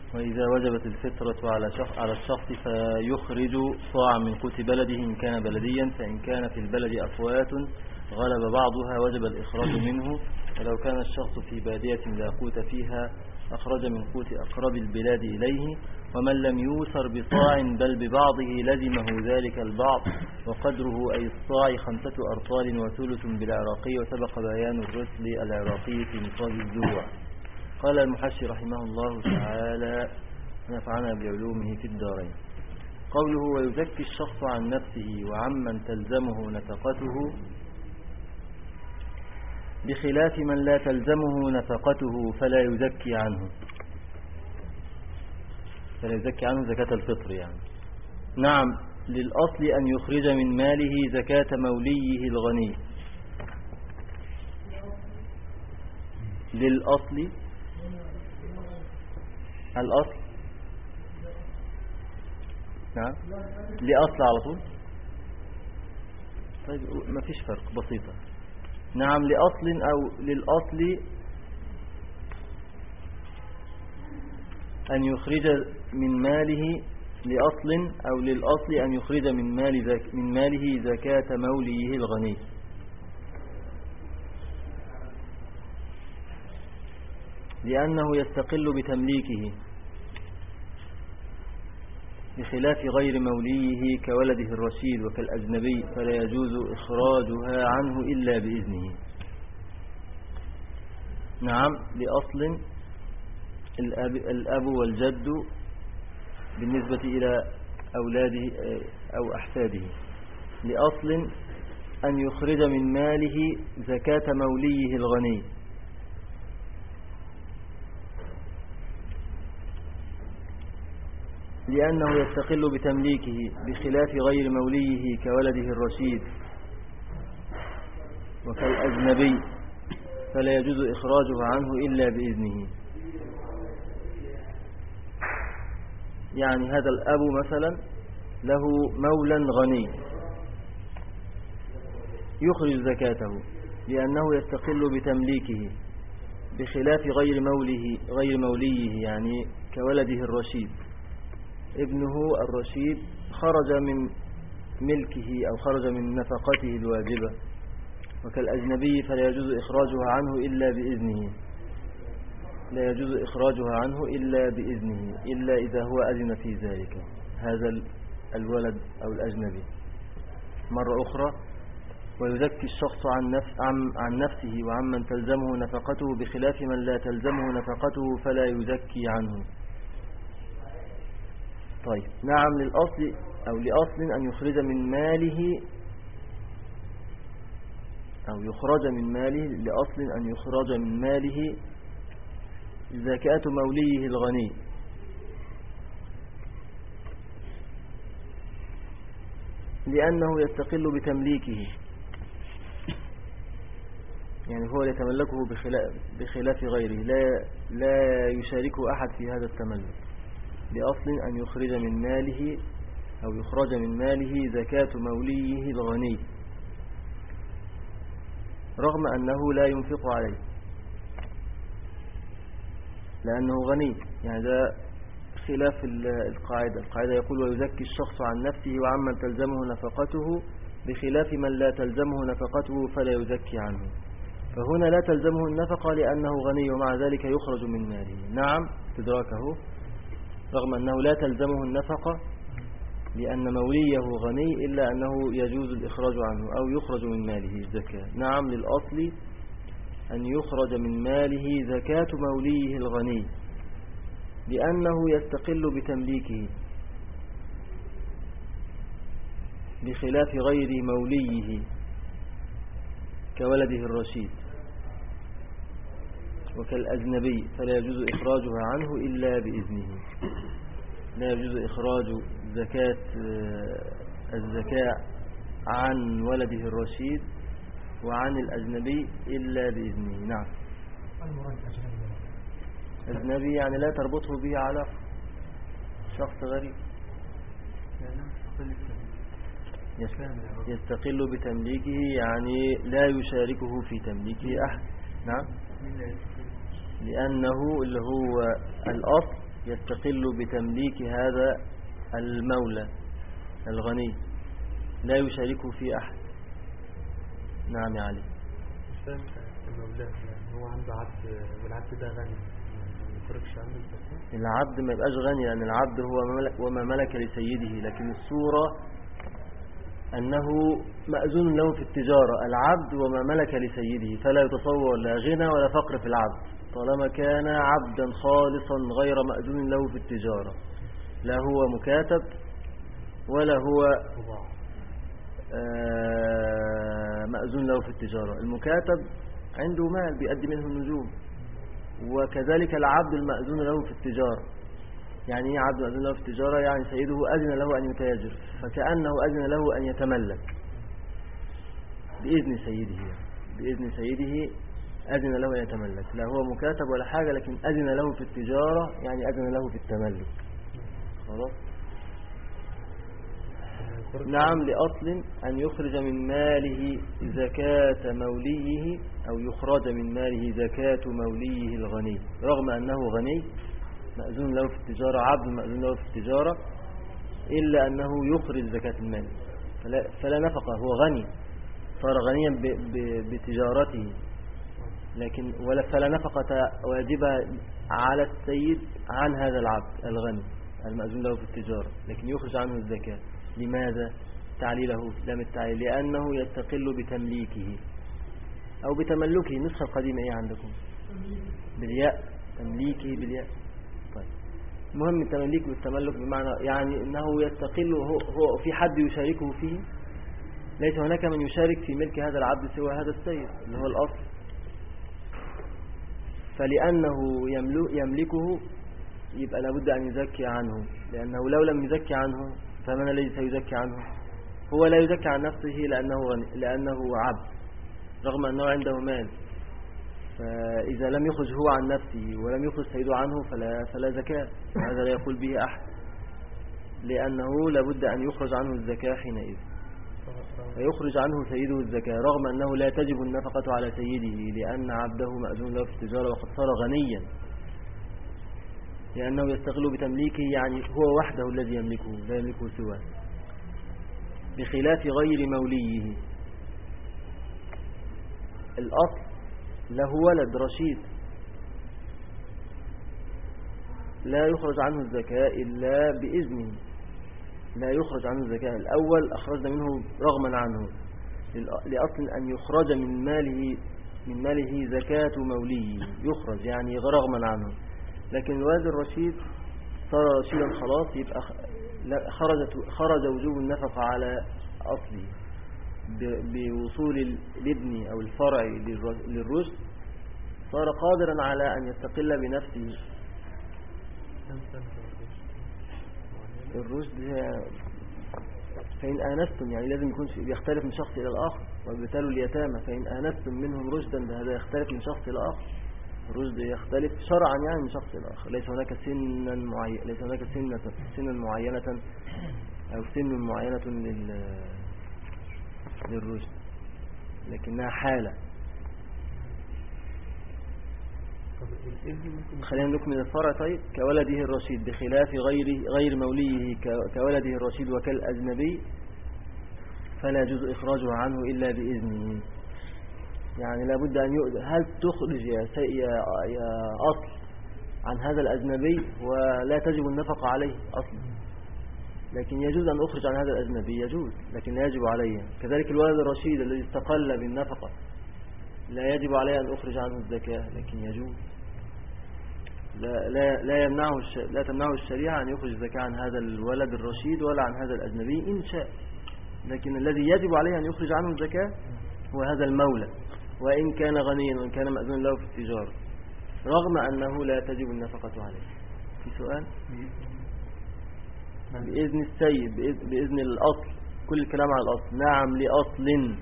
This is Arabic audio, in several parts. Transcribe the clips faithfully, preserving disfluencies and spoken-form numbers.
وإذا وجبت الفطرة على شخص على الشخص فيخرج صاعا من قوت بلده إن كان بلديا، فإن كان في البلد أقوات غلب بعضها وجب الإخراج منه، ولو كان الشخص في بادية لا قوت فيها أخرج من قوت أقرب البلاد إليه، ومن لم يوسر بصاع بل ببعضه لزمه ذلك البعض، وقدره أي الصاع خمسة أرطال وثلث بالعراقي، وسبق بيان الرسل العراقي في نصاب الزروع. قال المحشي رحمه الله تعالى نفعنا بعلومه في الدارين. قوله ويزكي الشخص عن نفسه وعمن تلزمه نفقته بخلاف من لا تلزمه نفقته فلا يزكي عنه، فلا يزكي عنه زكاة الفطر يعني. نعم، للأصل أن يخرج من ماله زكاة موليه الغني. للأصل، الأصل نعم لأصل على طول. طيب ما فيش فرق، بسيطة. نعم، لأصل أو للأصل أن يخرج من ماله، لأصل أو للأصل أن يخرج من مال زك من ماله زكاة موليه الغني، لأنه يستقل بتمليكه بخلاف غير موليه كولده الرشيد وكالأجنبي، فلا يجوز إخراجها عنه إلا بإذنه. نعم، لأصل الأب, الأب والجد بالنسبة إلى أولاده أو أحفاده، لأصل أن يخرج من ماله زكاة موليه الغني، لأنه يستقل بتمليكه بخلاف غير موليه كولده الرشيد وكالأجنبي، فلا يجوز إخراجه عنه إلا بإذنه. يعني هذا الأب مثلا له مولا غني يخرج زكاته لأنه يستقل بتمليكه بخلاف غير موليه غير موليه يعني كولده الرشيد. ابنه الرشيد خرج من ملكه أو خرج من نفقته الواجبة، وكالأجنبي فلا يجوز إخراجها عنه إلا بإذنه، لا يجوز إخراجها عنه إلا بإذنه إلا إذا هو أذن في ذلك هذا الولد أو الأجنبي. مرة أخرى، ويزكي الشخص عن, نفس عن نفسه وعمن تلزمه نفقته بخلاف من لا تلزمه نفقته فلا يزكي عنه. طيب، نعم، للأصل أو لأصل أن يخرج من ماله أو يخرج من ماله لأصل أن يخرج من ماله زكاة موليه الغني، لأنه يستقل بتمليكه، يعني هو يتملكه بخلاف, بخلاف غيره، لا, لا يشاركه أحد في هذا التملك. بأصل أن يخرج من ماله أو يخرج من ماله زكاة موليه الغني رغم أنه لا ينفق عليه، لأنه غني. يعني ده خلاف القاعدة. القاعدة يقول ويزكي الشخص عن نفسه وعمن تلزمه نفقته بخلاف من لا تلزمه نفقته فلا يزكي عنه، فهنا لا تلزمه النفقة لأنه غني ومع ذلك يخرج من ماله. نعم، تدركه، رغم أنه لا تلزمه النفقة لأن موليه غني إلا أنه يجوز الإخراج عنه أو يخرج من ماله الزكاة. نعم، للأصل أن يخرج من ماله زكاة موليه الغني لأنه يستقل بتمليكه بخلاف غير موليه كولده الرشيد وكالأجنبي، فلا يجوز إخراجها عنه إلا بإذنه. لا يجوز إخراج زكاة الزكاة عن ولده الرشيد وعن الأجنبي إلا بإذنه. نعم، أجنبي يعني لا تربطه به علاقة، شخص غريب يستقل بتمليكه يعني لا يشاركه في تمليكه أحد. نعم، لأنه اللي هو الأصل يستقل بتمليك هذا المولى الغني لا يشاركه في أحد. نعم يا علي. مش فاهم المولى يعني هو عنده عبد والعبد ده غني ما يخرجش عنه الزكاة؟ العبد ما يبقاش غني لأن العبد هو ملك وما ملك لسيده، لكن الصورة أنه مأذون له في التجارة، العبد وما ملك لسيده، فلا يتصور لا غنى ولا فقر في العبد طالما كان عبدا خالصا غير مأذون له في التجارة، لا هو مكاتب ولا هو آه مأذون له في التجارة. المكاتب عنده مال بيؤدي منه النجوم، وكذلك العبد المأذون له في التجارة. يعني ايه عبد مأذون له في التجارة؟ يعني سيده أذن له أن يتاجر، فكأنه أذن له أن يتملك بإذن سيده، يعني بإذن سيده أذن له أن يتملك، لا هو مكاتب ولا حاجة، لكن أذن له في التجارة يعني أذن له في التملك. خلاص. نعم، لأصل أن يخرج من ماله زكاة موليه أو يخرج من ماله زكاة موليه الغني، رغم أنه غني مأذون له في التجارة، عبد مأذون له في التجارة، إلا أنه يخرج زكاة المال، فلا, فلا نفقة، هو غني صار غنيا ب ب بتجارته، لكن ولا فلا نفقة واجبة على السيد عن هذا العبد الغني المأذون له في التجارة، لكن يخرج عنه الزكاة. لماذا؟ تعليله لام التعليل لأنه يستقل بتمليكه أو بتملكه. النسخة القديمة إيه عندكم؟ بالياء، تمليكه بالياء. طيب، المهم التمليك والتملك بمعنى يعني أنه يستقل، هو, هو في حد يشاركه فيه، ليس هناك من يشارك في ملك هذا العبد سوى هذا السيد اللي هو الأصل، فلأنه يملكه يبقى لابد أن يزكي عنه، لأنه لو لم يزكي عنه فمن الذي سيزكي عنه؟ هو لا يزكي عن نفسه لأنه, غني لأنه عبد رغم أنه عنده مال، فإذا لم يخرج هو عن نفسه ولم يخرج سيده عنه فلا, فلا زكاة، هذا لا يقول به أحد، لأنه لابد أن يخرج عنه الزكاة حينئذ، فيخرج عنه سيده الزكاة رغم أنه لا تجب النفقة على سيده لأن عبده مأذون له في التجارة وقد صار غنيا، لأنه يستغل بتمليكه، يعني هو وحده الذي يملكه لا يملكه سواه، بخلاف غير موليه. الأصل له ولد رشيد لا يخرج عنه الزكاة إلا بإذنه، لا يخرج عنه الزكاة. الأول أخرجنا منه رغما عنه، لأصل أن يخرج من ماله من ماله زكاة موليه، يخرج يعني رغما عنه، لكن الولد الرشيد صار رشيدا خلاص، يبقى خرجت خرج وجوب النفقة على أصله بوصول الابن أو الفرع للرشد، صار قادرا على أن يستقل بنفسه. الرشد فإن آنستم، يعني لازم يكون يختلف من شخص إلى الآخر، وابتلوا اليتامى فإن آنستم منهم رشدا، هذا يختلف من شخص إلى آخر، الرشد يختلف شرعا يعني من شخص إلى آخر، ليس هناك سنا معين، ليس هناك سنة سنا معينة أو سن معينة لل للرشد، لكنها حالة. خلينا نكمل الفرع. طيب، كولده الرشيد بخلاف غير غير موليه كولده الرشيد وكالأجنبي فلا يجوز إخراجه عنه إلا بإذنه، يعني لابد أن يؤذن. هل تخرج يا, يا, يا أصل عن هذا الأجنبي ولا تجب النفقة عليه أصلا، لكن يجوز أن أخرج عن هذا الأجنبي، يجوز لكن لا يجب عليه. كذلك الولد الرشيد الذي استقل بالنفقة لا يجب عليه أن أخرج عنه الزكاة، لكن يجوز، لا, لا, لا, يمنعه لا تمنعه الشريعة أن يخرج الزكاة عن هذا الولد الرشيد ولا عن هذا الأجنبي إن شاء، لكن الذي يجب عليه أن يخرج عنه الزكاة هو هذا المولى، وإن كان غنيا وإن كان مأذون له في التجارة، رغم أنه لا تجب النفقة عليه. في سؤال؟ بإذن السيد، بإذن الأصل، كل الكلام على الأصل. نعم، لأصل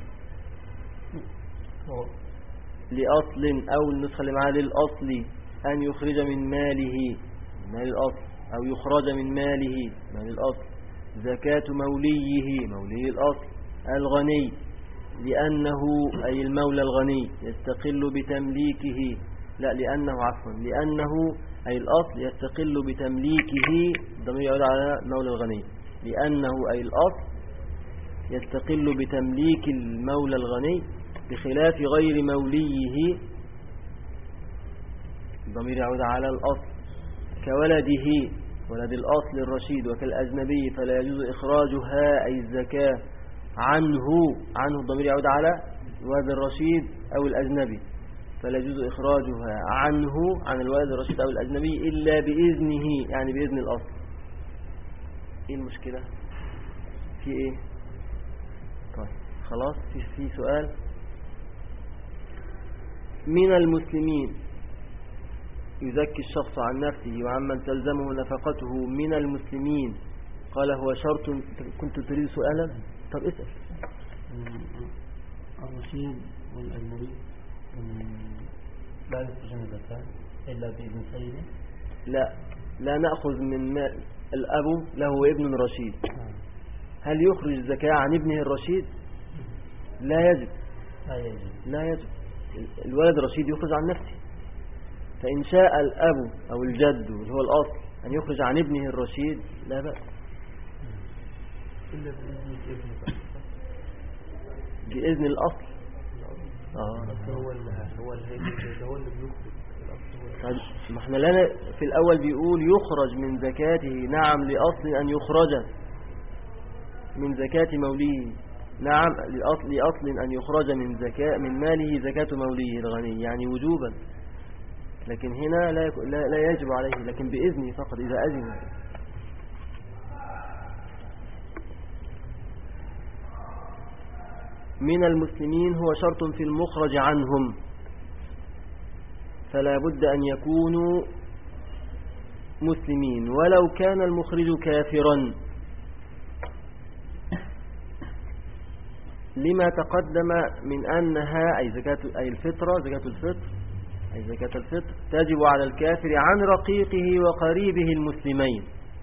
لأصل أو النسخة اللي معاه للأصل أن يخرج من ماله مال الأصل أو يخرج من ماله مال الأصل زكاة موليه مولي الأصل الغني، لأنه أي المولى الغني يستقل بتمليكه، لا لأنه عفوا لأنه أي الأصل يستقل بتمليكه، ضمير يعود على مولى الغني، لأنه أي الأصل يستقل بتمليك المولى الغني بخلاف غير موليه، الضمير يعود على الأصل، كولده ولد الأصل الرشيد وكالأجنبي فلا يجوز إخراجها أي الزكاة عنه، عنه الضمير يعود على الولد الرشيد أو الأجنبي، فلا يجوز إخراجها عنه عن الولد الرشيد أو الأجنبي إلا بإذنه، يعني بإذن الأصل. إيه المشكلة في إيه؟ طيب خلاص. في, في سؤال. من المسلمين يزكي الشخص عن نفسه وعمن تلزمه نفقته من المسلمين، قال هو شرط. كنت تريد سؤالا؟ طب اسأل. الرشيد والأجنبي لا يخرجون الزكاة إلا بإذن سيده؟ لا، لا نأخذ من مال الأب له ابن رشيد. هل يخرج الزكاة عن ابنه الرشيد؟ لا يجب. لا يجب. لا يجب. الولد الرشيد يخرج عن نفسه، فإن شاء الأب أو الجد اللي هو الأصل أن يخرج عن ابنه الرشيد لا بأس. إلا بإذن ابنه بإذن الأصل. آه. هو اللي هو اللي هو اللي بيخرج. طيب ما احنا لنا في الأول بيقول يخرج من زكاته، نعم لأصل أن يخرج من زكاة موليه، نعم لأصل, لأصل أن يخرج من زكاة من ماله زكاة موليه الغني، يعني وجوبا، لكن هنا لا, لا, لا يجب عليه، لكن بإذنه فقط إذا أذن. من المسلمين هو شرط في المخرج عنهم، فلا بد أن يكونوا مسلمين ولو كان المخرج كافرا، لما تقدم من أنها أي زكاة أي الفطرة زكاة الفطر أي زكاة الفطر تجب على الكافر عن رقيقه وقريبه المسلمين.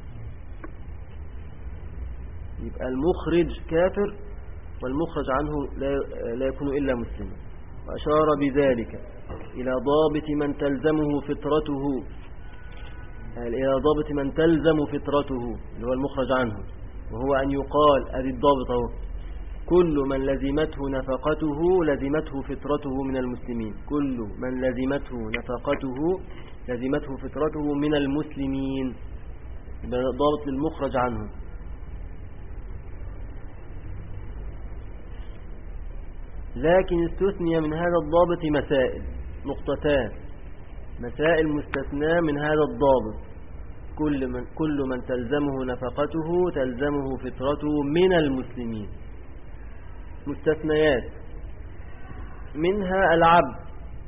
يبقى المخرج كافر والمخرج عنه لا, لا يكون إلا مسلما. وأشار بذلك إلى ضابط من تلزمه فطرته، إلى ضابط من تلزم فطرته اللي هو المخرج عنه، وهو أن يقال أدي الضابط اهو: كل من لزمته نفقته لزمته فطرته من المسلمين. كل من لزمته نفقته لزمته فطرته من المسلمين، ضابط للمخرج عنه. لكن استثني من هذا الضابط مسائل، نقطتان، مسائل مستثنى من هذا الضابط: كل من, كل من تلزمه نفقته تلزمه فطرته من المسلمين. مستثنيات منها العبد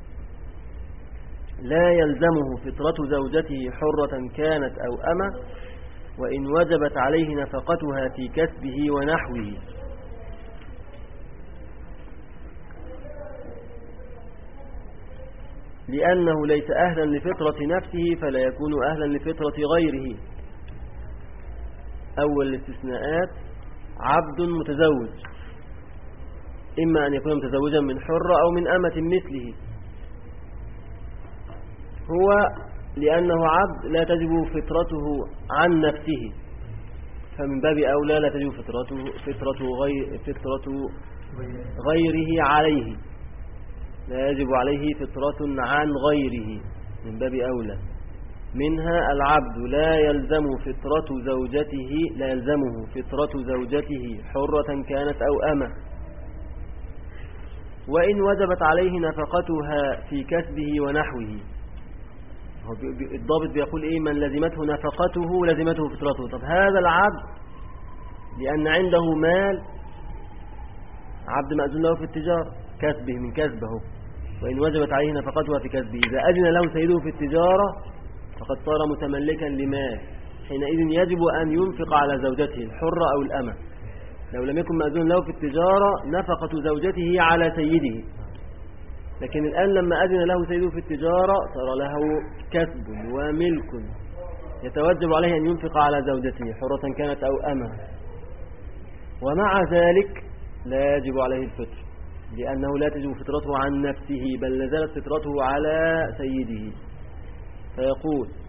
لا يلزمه فطرة زوجته حرة كانت أو أمة وإن وجبت عليه نفقتها في كسبه ونحوه. لأنه ليس أهلا لفطرة نفسه فلا يكون أهلا لفطرة غيره. أول الاستثناءات: عبد متزوج، إما أن يكون متزوجا من حرة أو من أمة مثله، هو لأنه عبد لا تجب فطرته عن نفسه، فمن باب أولى لا تجب فطرته, فطرته, غير فطرته غيره عليه، لا يجب عليه فطرة عن غيره من باب أولى. منها العبد لا يلزم فطرة زوجته لا يلزمه فطرة زوجته حرة كانت أو أمة وإن وجبت عليه نفقتها في كسبه ونحوه. الضابط بيقول إيه؟ من لزمته نفقته لزمته فطرته. طب هذا العبد لأن عنده مال، عبد مأذون له في التجارة، كسبه من كسبه، وإن وجبت عليه نفقتها في كسبه، إذا أذن له سيده في التجارة فقد صار متملكا لمال، حينئذ يجب أن ينفق على زوجته الحرة أو الأمة. لو لم يكن مأذون له في التجارة نفقة زوجته على سيده، لكن الآن لما أذن له سيده في التجارة صار له كسب وملك، يتوجب عليه أن ينفق على زوجته حرة كانت أو أمة، ومع ذلك لا يجب عليه الفطر لأنه لا تجب فطرته عن نفسه بل نزلت فطرته على سيده. فيقول: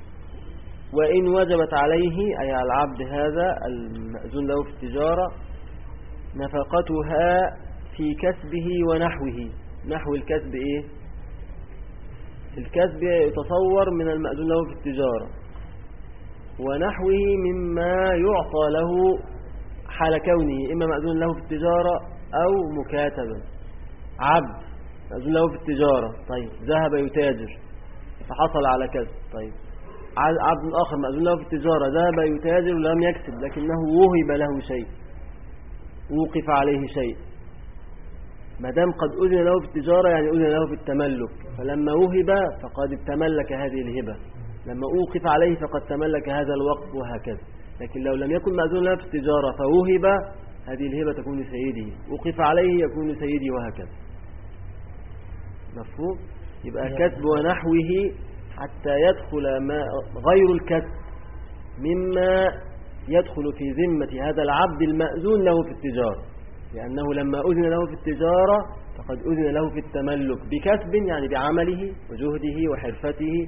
وإن وجبت عليه أي على العبد هذا المأذون له في التجارة نفقتها في كسبه ونحوه. نحو الكسب إيه؟ الكسب يتصور من المأذون له في التجارة، ونحوه مما يعطى له حال كونه إما مأذون له في التجارة أو مكاتبا. عبد مأذون له في التجارة، طيب ذهب يتاجر فحصل على كسب، طيب عبد آخر مأذون له في التجارة ذهب يتاجر ولم يكسب لكنه وهب له شيء، وقف عليه شيء. ما دام قد أذن له في التجارة يعني أذن له في التملك، فلما وهب فقد تملك هذه الهبة، لما أوقف عليه فقد تملك هذا الوقف، وهكذا. لكن لو لم يكن مأذون له في التجارة فوهب، هذه الهبة تكون لسيده، أوقف عليه يكون لسيده، وهكذا. مفهوم؟ يبقى كسب ونحوه حتى يدخل ما غير الكسب مما يدخل في ذمة هذا العبد المأذون له في التجارة، لأنه لما أذن له في التجارة فقد أذن له في التملك بكسب، يعني بعمله وجهده وحرفته،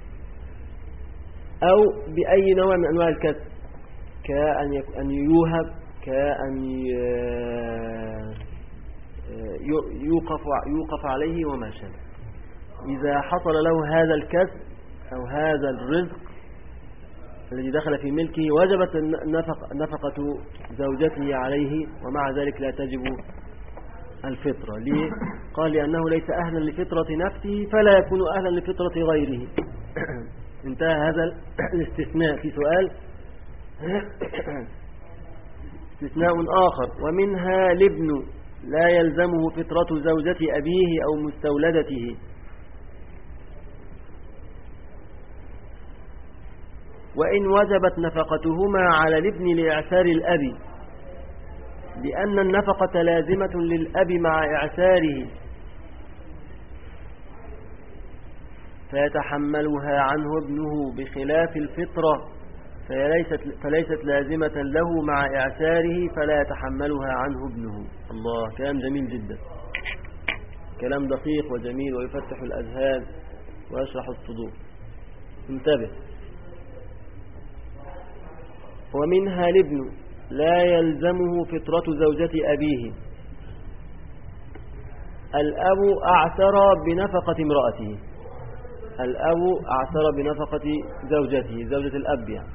أو بأي نوع من أنواع الكسب، كأن يوهب، كأن يوقف, يوقف عليه وما شابه. إذا حصل له هذا الكسب أو هذا الرزق الذي دخل في ملكه وجبت النفق نفقة زوجته عليه، ومع ذلك لا تجب الفطرة. ليه؟ قال لأنه ليس أهلا لفطرة نفسه فلا يكون أهلا لفطرة غيره. انتهى هذا الاستثناء. في سؤال استثناء آخر: ومنها لابن لا يلزمه فطرة زوجة أبيه أو مستولدته. وإن وجبت نفقتهما على الابن لإعسار الأب، لأن النفقة لازمة للأب مع إعساره فيتحملها عنه ابنه، بخلاف الفطرة فليست, فليست لازمة له مع إعساره فلا يتحملها عنه ابنه. الله، كلام جميل جدا، كلام دقيق وجميل ويفتح الأذهان ويشرح الصدور. انتبه: ومنها الابن لا يلزمه فطرة زوجة أبيه. الأب أعسر بنفقة امرأته، الأب أعسر بنفقة زوجته، زوجة الأب يعني.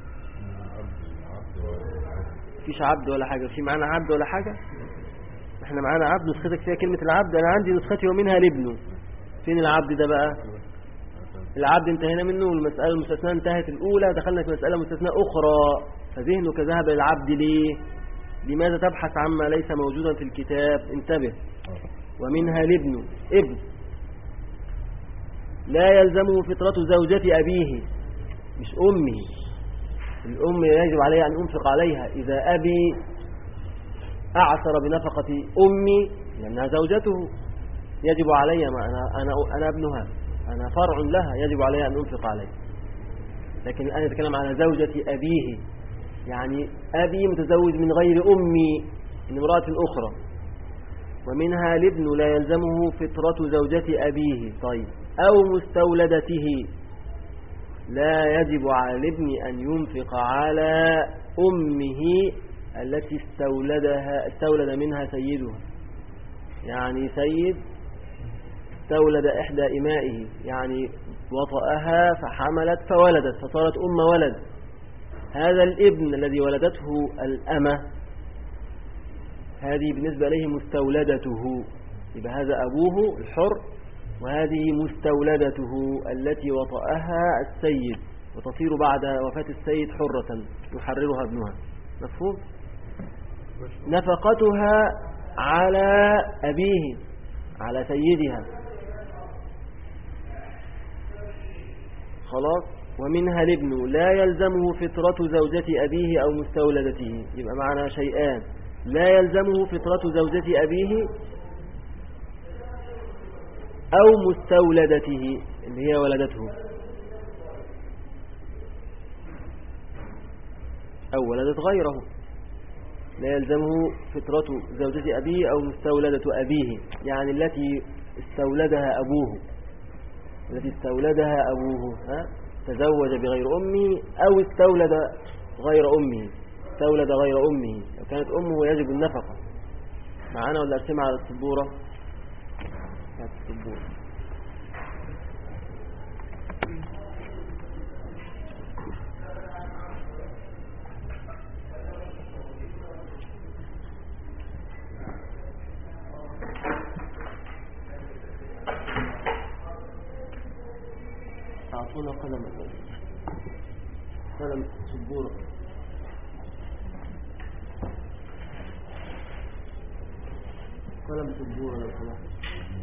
فيش عبد ولا حاجة، في معانا عبد ولا حاجة؟ احنا معانا عبد، نسختك فيها كلمة العبد، أنا عندي نسختي ومنها الابن. فين العبد ده بقى؟ العبد انتهينا منه، المسألة المستثنى انتهت الأولى، دخلنا في مسألة مستثنى أخرى، فذهنك ذهب للعبد ليه؟ لماذا تبحث عما ليس موجودا في الكتاب؟ انتبه. ومنها الابن، ابن لا يلزمه فطرة زوجة أبيه، مش أمه. الأم يجب عليها أن أنفق عليها. إذا أبي أعسر بنفقة أمي لأنها زوجته يجب علي، ما أنا, أنا, أنا ابنها، أنا فرع لها، يجب عليها أن أنفق عليها. لكن الآن يتكلم على زوجة أبيه، يعني أبي متزوج من غير أمي، من امرأة أخرى. ومنها الابن لا يلزمه فطرة زوجة أبيه، طيب، أو مستولدته. لا يجب على الابن أن ينفق على أمه التي استولدها استولد منها سيدها، يعني سيد استولد إحدى إمائه، يعني وطأها فحملت فولدت فصارت أم ولد. هذا الابن الذي ولدته الأمة هذه بالنسبة إليه مستولدته، يبقى هذا أبوه الحر، وهذه مستولدته التي وطأها السيد، وتصير بعد وفاة السيد حرة يحررها ابنها. مفهوم؟ نفقتها على أبيه، على سيدها، خلاص. ومنها الابن لا يلزمه فطرة زوجة أبيه أو مستولدته، يبقى معنا شيئان: لا يلزمه فطرة زوجة أبيه أو مستولدته اللي هي ولدته، أو ولدت غيره. لا يلزمه فطرة زوجة أبيه أو مستولدة أبيه، يعني التي استولدها أبوه، التي استولدها أبوه، ها؟ تزوج بغير أمه أو استولد غير أمه استولد غير أمه لو كانت أمه يجب النفقة. معانا ولا أرسمها على السبورة؟ على السبورة. أعطونا قلم قلم سبورة. قلم سبورة لو سمحت.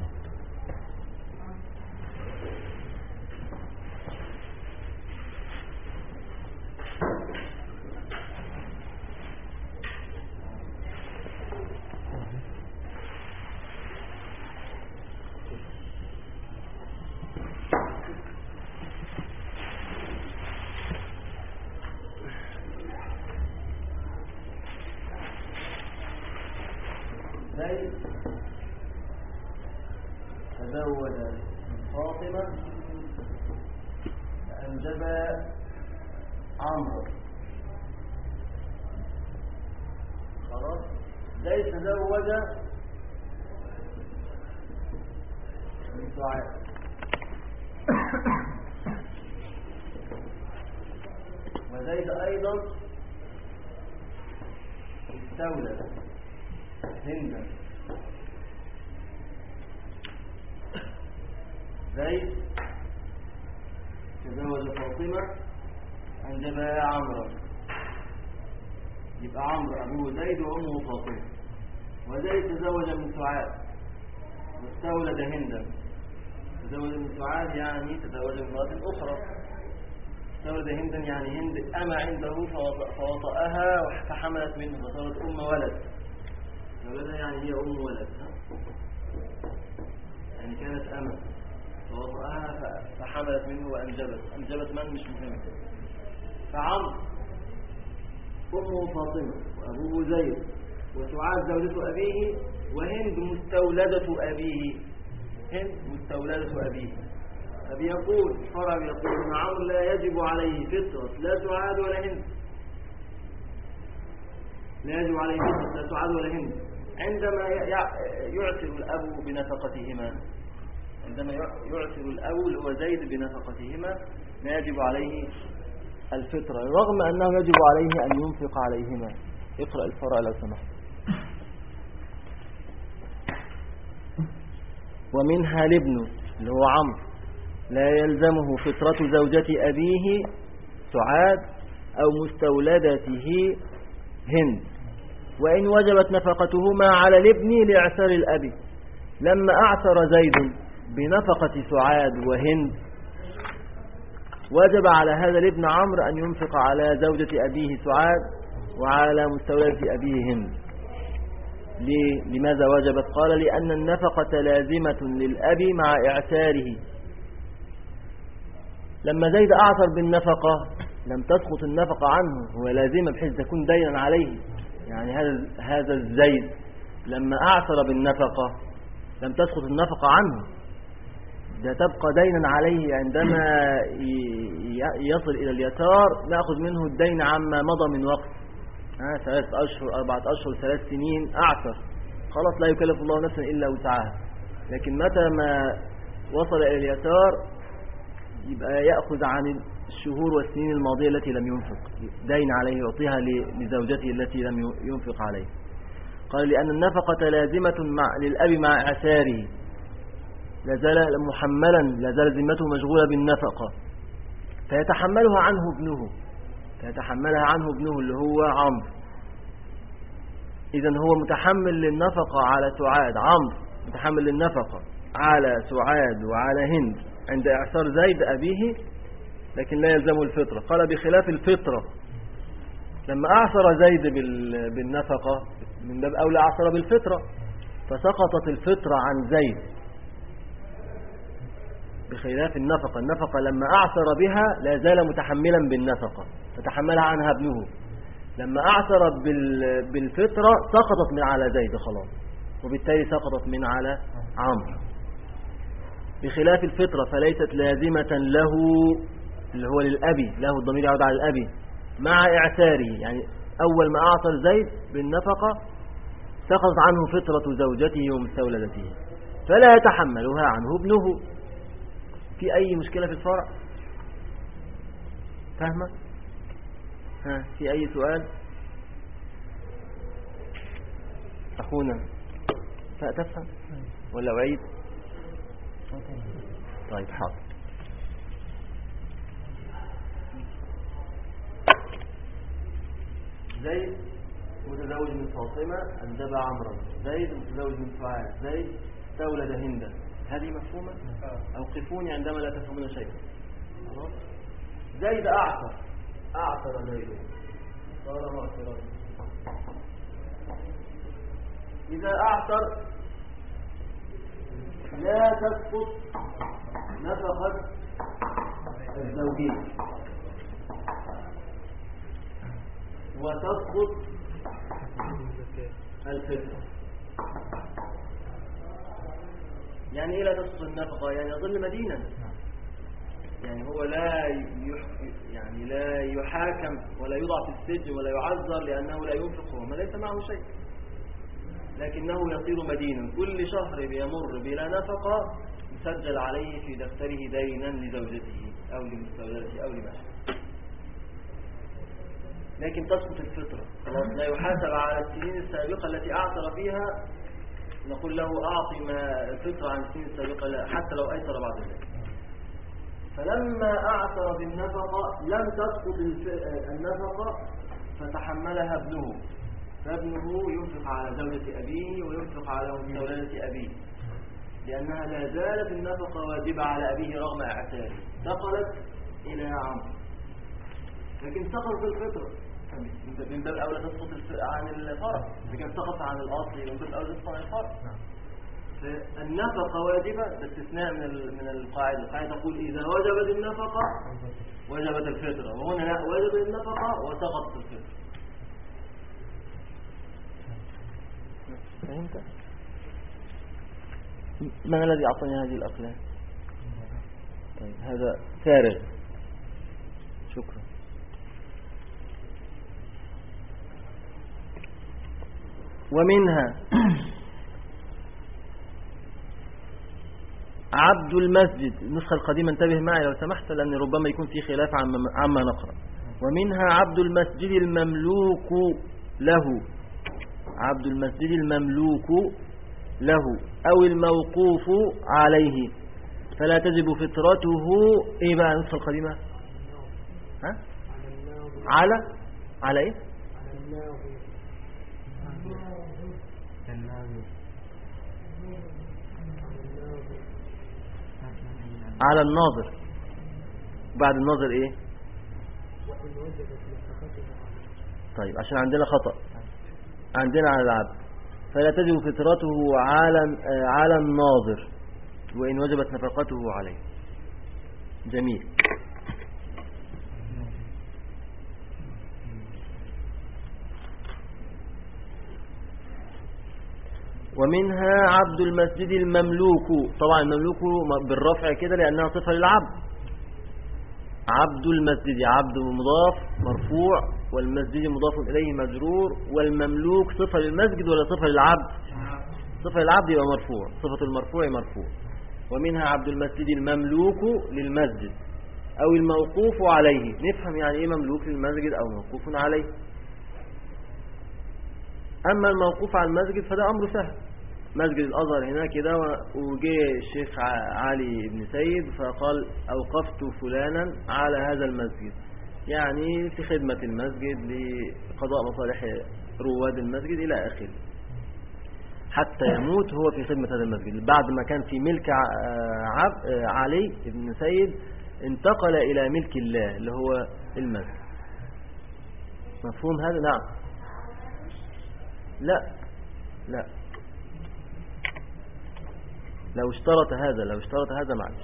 زيد تزوج فاطمة فأنجب عمرو. خلاص. زيد تزوج من سعاد وزيد أيضا استولد هندا. زيد تزوج فاطمة أنجبها عمرو، يبقى عمرو أبوه زيد وأمه فاطمة. وزيد تزوج من سعاد واستولد هندا. تزوج من سعاد يعني تزوج من امرأة أخرى. استولد هندا يعني هند أما عنده فوطأها فحملت منه فصارت أم ولد. ولدها يعني هي أم ولد، يعني كانت أمة فوطأها فحملت منه وأنجبت. أنجبت من مش مهم. فعمرو أمه فاطمة وأبوه زيد وسعاد زوجة أبيه وهند مستولدة أبيه. هند مستولدة أبيه. فبيقول فرع بيقول إن عمرو لا يجب عليه فطرة لا سعاد ولا هند. لا يجب عليه فطرة لا سعاد ولا هند عندما يعثر الأب بنفقتهما. عندما يعثر الأب اللي هو زيد بنفقتهما لا يجب عليه الفطرة رغم أنه يجب عليه أن ينفق عليهما. اقرأ الفرع لو سمحت. ومنها الابن اللي هو عمرو لا يلزمه فطرة زوجة أبيه سعاد أو مستولدته هند وإن وجبت نفقتهما على الابن لإعثار الأب. لما أعثر زيد بنفقة سعاد وهند وجب على هذا الابن عمرو أن ينفق على زوجة أبيه سعاد وعلى مستولدة أبيه هند. لماذا وجبت؟ قال لأن النفقة لازمة للأب مع إعثاره. لما زيد أعثر بالنفقة لم تسقط النفقة عنه، هو لازمة بحيث تكون دينا عليه. يعني هذا هذا الزيد لما أعثر بالنفقة لم تسقط النفقة عنه، ده تبقى دينا عليه. عندما يصل إلى اليسار نأخذ منه الدين عما مضى من وقت، ها ثلاث أشهر أربعة أشهر ثلاث سنين أعثر، خلاص لا يكلف الله نفسا إلا وسعها. لكن متى ما وصل إلى اليسار يبقى يأخذ عن الشهور والسنين الماضية التي لم ينفق، دين عليه يعطيها لزوجته التي لم ينفق عليه. قال لأن النفقة لازمة مع للأب مع إعثاره، لازال محملا، لازال ذمته مشغولة بالنفقة فيتحملها عنه ابنه، فيتحملها عنه ابنه اللي هو عمرو. إذن هو متحمل للنفقة على سعاد، عمرو متحمل للنفقة على سعاد وعلى هند عند إعثار زيد أبيه، لكن لا يلزمه الفطرة. قال بخلاف الفطرة لما أعثر زيد بالنفقة من باب أولى أعثر بالفطرة فسقطت الفطرة عن زيد، بخلاف النفقة. النفقة لما أعثر بها لا زال متحملا بالنفقة فتحملها عنها ابنه. لما أعثر بالفطرة سقطت من على زيد خلاص، وبالتالي سقطت من على عمرو. بخلاف الفطرة فليست لازمة له اللي هو للأبي، له الضمير يعود على الأبي مع إعساره، يعني أول ما أعطى زيد بالنفقة سقطت عنه فطرة زوجته ومستولدته فلا يتحملها عنه ابنه. في أي مشكلة في الفرع؟ فاهمة؟ ها في أي سؤال؟ أخونا تفهم ولا أعيد؟ طيب حاضر. زيد متزوج من فاطمة أنجب عمرا، زيد متزوج من فعال، زيد استولد هندا. هذه مفهومة؟ أوقفوني عندما لا تفهمون شيئا. زيد أعثر، أعثر زيد صار معثرا. إذا أعثر لا تسقط نفقة الزوجية وتسقط الفطرة. يعني إيه لا تسقط النفقة؟ يعني يظل مدينا، يعني هو لا يح... يعني لا يحاكم ولا يوضع في السجن ولا يعذر لأنه لا ينفق، وما ليس معه شيء، لكنه يصير مدينا. كل شهر بيمر بلا نفقة يسجل عليه في دفتره دينا لزوجته أو لمستولدته أو لمشي، لكن تسقط الفطرة. لا يحاسب على السنين السابقة التي أعثر فيها، نقول له أعطي ما الفطرة عن السنين السابقة حتى لو أيسر بعد ذلك. فلما أعثر بالنفقة لم تسقط النفقة فتحملها ابنه، فابنه ينفق على زوجة أبيه وينفق على مستولدة أبيه، لأنها لا زالت النفقة واجبة على أبيه رغم إعساره. دخلت إلى عمرو لكن سقطت الفطرة، من باب أولى تسقط عن الفرع، لكن سقط عن الأصل من باب أولى تسقط عن الفرع. فالنفقة واجبة باستثناء من من القاعدة. القاعدة تقول إذا وجبت النفقة وجبت الفطرة، وهنا لا، وجبت النفقة وسقطت الفطرة. فهمت؟ من الذي أعطاني هذه الأقلام؟ طيب هذا فارغ. شكرا. ومنها عبد المسجد. النسخة القديمة انتبه معي لو سمحت، لأن ربما يكون في خلاف عما نقرأ. ومنها عبد المسجد المملوك له، عبد المسجد المملوك له أو الموقوف عليه فلا تجب فطرته. ايه بقى النسخة القديمة؟ ها؟ على على ايه؟ على الناظر. بعد الناظر ايه؟ طيب عشان عندنا خطأ، عندنا على العبد فلا تجب فطرته على على الناظر وإن وجبت نفقته عليه. جميل. ومنها عبد المسجد المملوك. طبعا المملوك بالرفع كده لأنها صفة للعبد. عبد المسجد، عبد مضاف مرفوع والمسجد مضاف إليه مجرور، والمملوك صفة للمسجد ولا صفة للعبد؟ صفة للعبد يبقى مرفوع، صفة المرفوع مرفوع. ومنها عبد المسجد المملوك للمسجد أو الموقوف عليه. نفهم يعني إيه مملوك للمسجد أو موقوف عليه. أما الموقوف على المسجد فده أمر سهل. مسجد الأزهر هنا كده، وجاء الشيخ علي بن سيد فقال أوقفت فلانا على هذا المسجد، يعني في خدمة المسجد لقضاء مصالح رواد المسجد إلى آخره، حتى يموت هو في خدمة هذا المسجد. بعد ما كان في ملك علي بن سيد انتقل إلى ملك الله اللي هو المسجد. مفهوم هذا؟ نعم. لا لا لو اشترط هذا لو اشترط هذا معلش.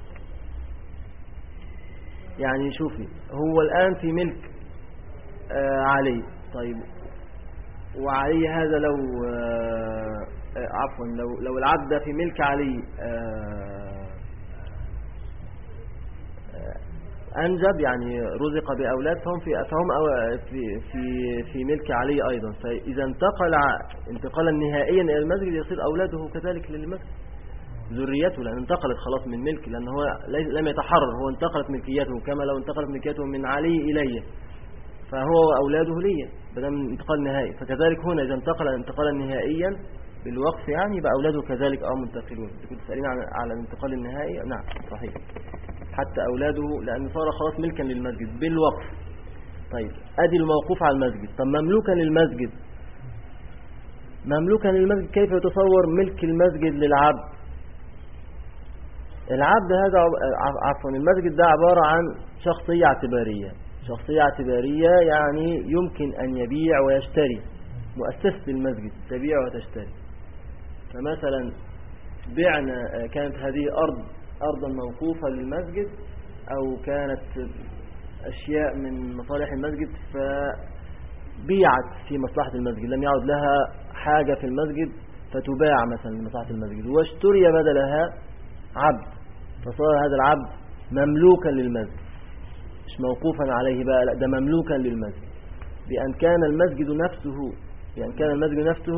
يعني شوفي هو الآن في ملك آه علي، طيب وعلي هذا لو آه آه عفوا لو لو العبد في ملك علي آه آه أنجب يعني رزق بأولاد فهم في فهم أو في في في ملك علي أيضا. فإذا انتقل انتقالا نهائيا إلى المسجد يصير أولاده كذلك للمسجد، ذريته، لأن انتقلت خلاص من ملك، لأن هو لم يتحرر، هو انتقلت ملكيته كما لو انتقلت ملكيته من علي إلي، فهو وأولاده لي بدل انتقال نهائي. فكذلك هنا إذا انتقل انتقالا نهائيا بالوقف يعني يبقى أولاده كذلك أو منتقلون. كنت تسألين عن على الانتقال النهائي؟ نعم صحيح، حتى أولاده لأن صار خلاص ملكا للمسجد بالوقف. طيب أدي الموقوف على المسجد. طب مملوكا للمسجد، مملوكا للمسجد كيف يتصور ملك المسجد للعبد؟ العبد هذا عفوا المسجد ده عبارة عن شخصية اعتبارية. شخصية اعتبارية يعني يمكن أن يبيع ويشتري، مؤسسة المسجد تبيع وتشتري. فمثلا بعنا كانت هذه أرض أرضا موقوفة للمسجد أو كانت أشياء من مصالح المسجد فبيعت في مصلحة المسجد، لم يعد لها حاجة في المسجد فتباع مثلا لمصلحة المسجد، واشتري بدلها عبد، فصار هذا العبد مملوكا للمسجد، مش موقوفا عليه بقى، لا ده مملوكا للمسجد، بأن كان المسجد نفسه بأن كان المسجد نفسه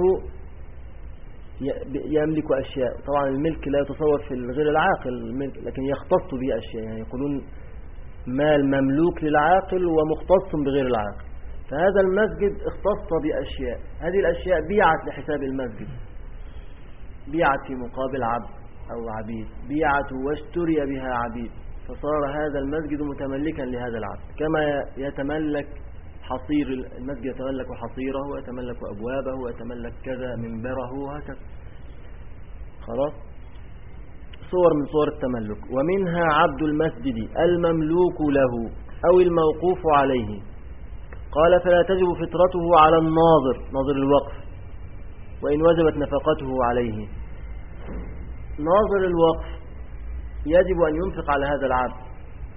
يملك أشياء. طبعا الملك لا يتصور في الغير العاقل الملك، لكن يختص به أشياء، يعني يقولون مال مملوك للعاقل ومختص بغير العاقل. فهذا المسجد اختص بأشياء، هذه الأشياء بيعت لحساب المسجد، بيعت في مقابل عبد أو عبيد، بيعت واشتري بها عبيد، فصار هذا المسجد متملكا لهذا العبد، كما يتملك حصير المسجد، يتملك حصيره ويتملك أبوابه ويتملك كذا منبره وهكذا. خلاص، صور من صور التملك. ومنها عبد المسجد المملوك له أو الموقوف عليه. قال فلا تجب فطرته على الناظر، ناظر الوقف، وإن وجبت نفقته عليه. ناظر الوقف يجب أن ينفق على هذا العبد،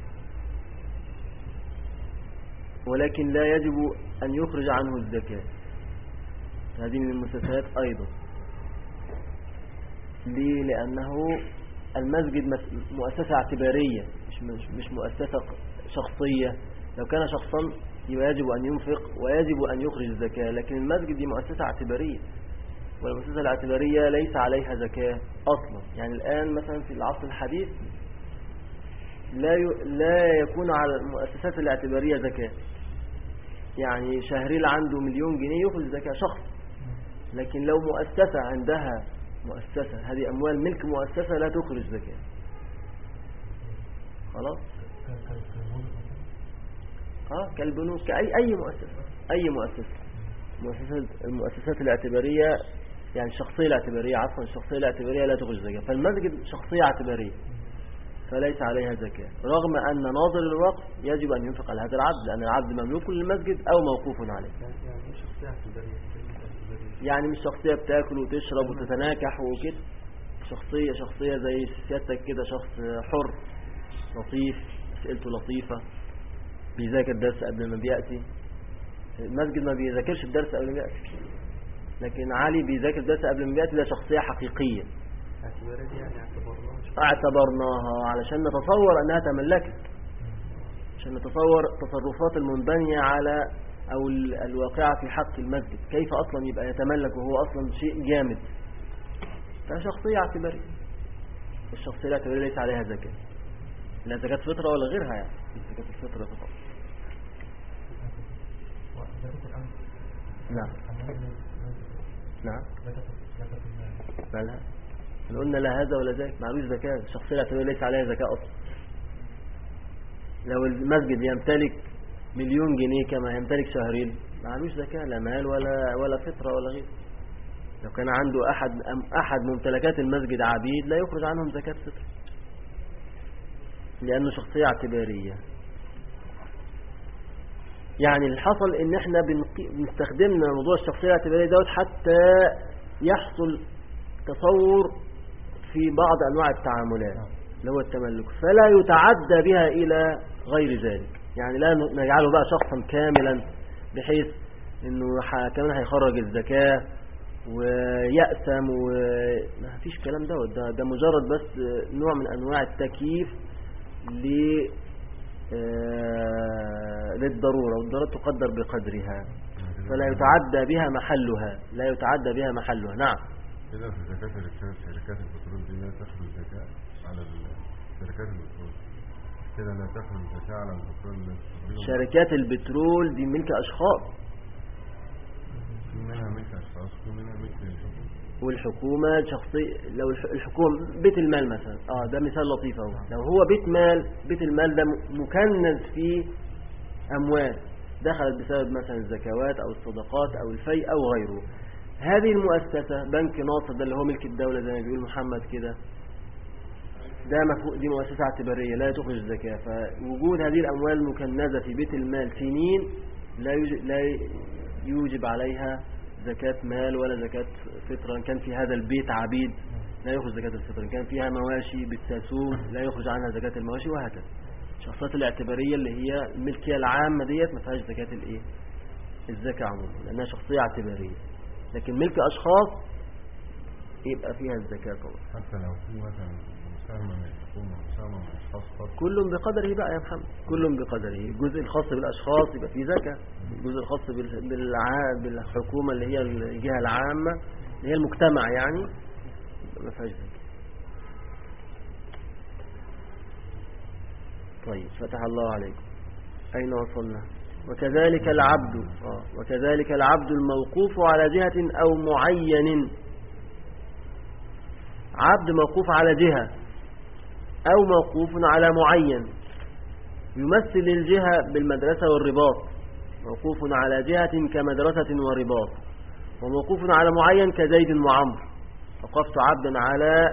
ولكن لا يجب أن يخرج عنه الزكاة. هذه من المستثنيات أيضا. ليه؟ لأنه المسجد مؤسسة اعتبارية، مش مش مؤسسة شخصية. لو كان شخصا يجب أن ينفق ويجب أن يخرج الزكاة، لكن المسجد دي مؤسسة اعتبارية، والمؤسسة الاعتبارية ليس عليها زكاة أصلا. يعني الآن مثلا في العصر الحديث لا لا يكون على المؤسسات الاعتبارية زكاة. يعني شهريل عنده مليون جنيه يخرج زكاة شخص، لكن لو مؤسسة عندها مؤسسة، هذه أموال ملك مؤسسة لا تخرج زكاة. خلاص، اه كالبنوك، كأي أي مؤسسة أي مؤسسة مؤسسات المؤسسات الاعتبارية، يعني الشخصية الاعتبارية عفوا الشخصية الاعتبارية لا تخرج زكاة. فالمسجد شخصية اعتبارية فليس عليها زكاة، رغم أن ناظر الوقف يجب أن ينفق على هذا العبد، لأن العبد مملوك للمسجد أو موقوف عليه. يعني مش شخصية بتاكل وتشرب وتتناكح وكده، شخصية شخصية زي سيادتك كده، شخص حر لطيف، أسئلته لطيفة، بيذاكر درس قبل ما بيأتي. المسجد ما بيذاكرش الدرس قبل ما بيأتي، لكن علي بيذاكر الدرس قبل ما بيأتي، ده شخصية حقيقية اعتبرناها علشان نتصور أنها تملكت، عشان نتصور تصرفات المنبنية على أو الواقعة في حق المسجد، كيف أصلا يبقى يتملك وهو أصلا شيء جامد. فشخصية اعتبارية. الشخصية الاعتبارية ليس عليها زكاة، لا زكاة فطرة ولا غيرها، يعني زكاة الفطرة فقط. نعم نعم مالها؟ قلنا لا هذا ولا ذاك، معلوش زكاة. الشخصية الاعتبارية ليس عليها زكاة أصلا. لو المسجد يمتلك مليون جنيه كما يمتلك شهرين، معلوش زكاة، لا مال ولا ولا فطرة ولا غير. لو كان عنده أحد أحد ممتلكات المسجد عبيد لا يخرج عنهم زكاة فطرة، لأنه شخصية اعتبارية. يعني اللي حصل إن إحنا بنستخدمنا موضوع الشخصية الاعتبارية دوت حتى يحصل تصور في بعض أنواع التعاملات اللي هو التملك، فلا يتعدى بها إلى غير ذلك. يعني لا نجعله بقى شخصا كاملا بحيث إنه كمان هيخرج الزكاة ويأثم وما فيش كلام دوت. ده, ده مجرد بس نوع من أنواع التكييف للضرورة، والضرورة تقدر بقدرها، فلا يتعدى بها محلها، لا يتعدى بها محلها. نعم. كده في زكاة شركات البترول دي لا تخرج زكاة على شركات البترول، كده لا تخرج زكاة على البترول. شركات البترول دي ملك أشخاص، في منها ملك أشخاص وفي منها ملك الحكومة، والحكومة شخصية. لو الحكومة بيت المال مثلا، اه ده مثال لطيف اهو. لو هو بيت مال، بيت المال ده مكنز فيه أموال دخلت بسبب مثلا الزكوات أو الصدقات أو الفيء أو غيره، هذه المؤسسة بنك ناصر ده اللي هو ملك الدولة زي ما بيقول محمد كده، ده مفهوم، دي مؤسسة اعتبارية لا تخرج الزكاة. فوجود هذه الأموال المكنزة في بيت المال سنين لا يوجب, لا يوجب عليها زكاة مال ولا زكاة فطرة. إن كان في هذا البيت عبيد لا يخرج زكاة الفطر، إن كان فيها مواشي بالساسوم لا يخرج عنها زكاة المواشي، وهكذا. الشخصيات الاعتبارية اللي هي الملكية العامة ديت ما فيهاش زكاة الايه الزكاة عموما، لأنها شخصية اعتبارية. لكن ملك أشخاص يبقى فيها الزكاة طبعا. حتى لو في مثلا مساهمة من الحكومة ومساهمة من الأشخاص خاص، كل بقدره بقى يا محمد، كل بقدره. الجزء الخاص بالأشخاص يبقى فيه زكاة، الجزء الخاص بالحكومة اللي هي الجهة العامة اللي هي المجتمع يعني ما فيهاش زكاة. طيب فتح الله عليكم. أين وصلنا؟ وكذلك العبد آه. وكذلك العبد الموقوف على جهة أو معين، عبد موقوف على جهة أو موقوف على معين، يمثل الجهة بالمدرسة والرباط، موقوف على جهة كمدرسة ورباط، وموقوف على معين كزيد وعمر. وقفت عبدا على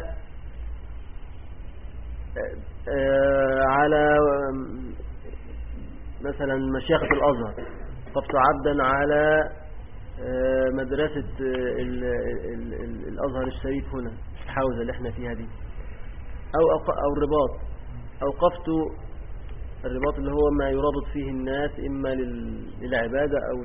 على مثلا مشيخة الأزهر، وقفت عبدا على مدرسة الأزهر الشريف هنا الحوزة اللي احنا فيها دي، أو أو الرباط. أوقفت الرباط اللي هو ما يرابط فيه الناس إما للعبادة أو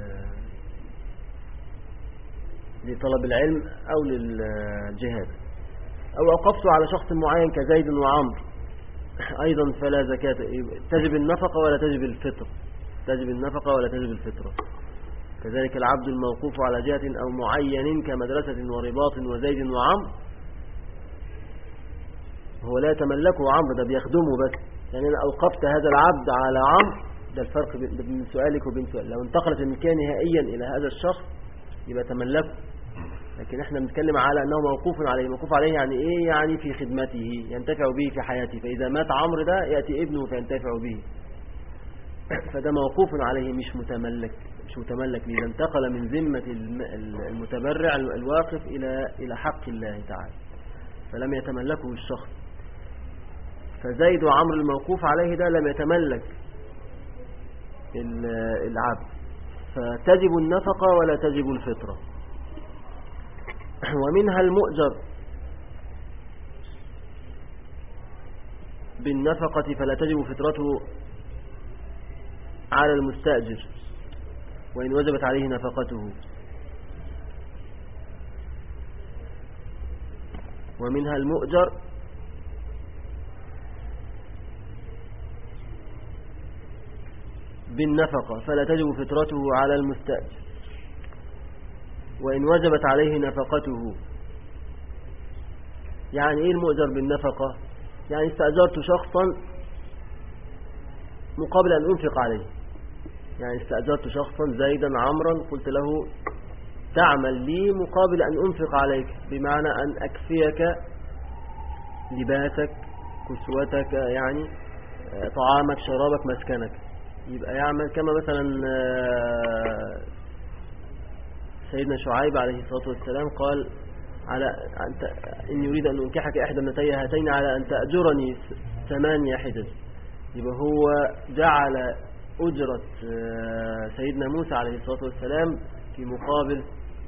لطلب العلم أو للجهاد. أو أوقفت على شخص معين كزيد وعمر أيضا فلا زكاة، تجب النفقة ولا تجب الفطر، تجب النفقة ولا تجب الفطرة. كذلك العبد الموقوف على جهة أو معين كمدرسة ورباط وزيد وعمر، هو لا يتملكه عمرو، ده بيخدمه بس. يعني أنا أوقفت هذا العبد على عمرو، ده الفرق بين سؤالك وبين سؤال. لو انتقلت الملكية نهائيا إلى هذا الشخص يبقى تملكه، لكن احنا بنتكلم على أنه موقوف عليه. موقوف عليه يعني إيه؟ يعني في خدمته، ينتفع به في حياته، فإذا مات عمرو ده يأتي ابنه فينتفع به، فده موقوف عليه مش متملك، مش متملك ليه، انتقل من ذمة المتبرع الواقف إلى إلى حق الله تعالى، فلم يتملكه الشخص. فزيد وعمر الموقوف عليه ده لم يتملك العبد، فتجب النفقة ولا تجب الفطرة. ومنها المؤجر بالنفقة فلا تجب فطرته على المستأجر وإن وجبت عليه نفقته. ومنها المؤجر بالنفقة فلا تجب فطرته على المستأجر وإن وجبت عليه نفقته. يعني إيه المؤجر بالنفقة؟ يعني استأجرت شخصا مقابل أن أنفق عليه، يعني استأجرت شخصا زيدا عمرا، قلت له تعمل لي مقابل أن أنفق عليك، بمعنى أن أكفيك لباسك كسوتك، يعني طعامك شرابك مسكنك. يبقى يعمل كما مثلا سيدنا شعيب عليه الصلاة والسلام قال على أنت إن يريد أن أنكحك إحدى ابنتي هاتين على أن تأجرني ثمانية حجج. يبقى هو جعل أجرة سيدنا موسى عليه الصلاة والسلام في مقابل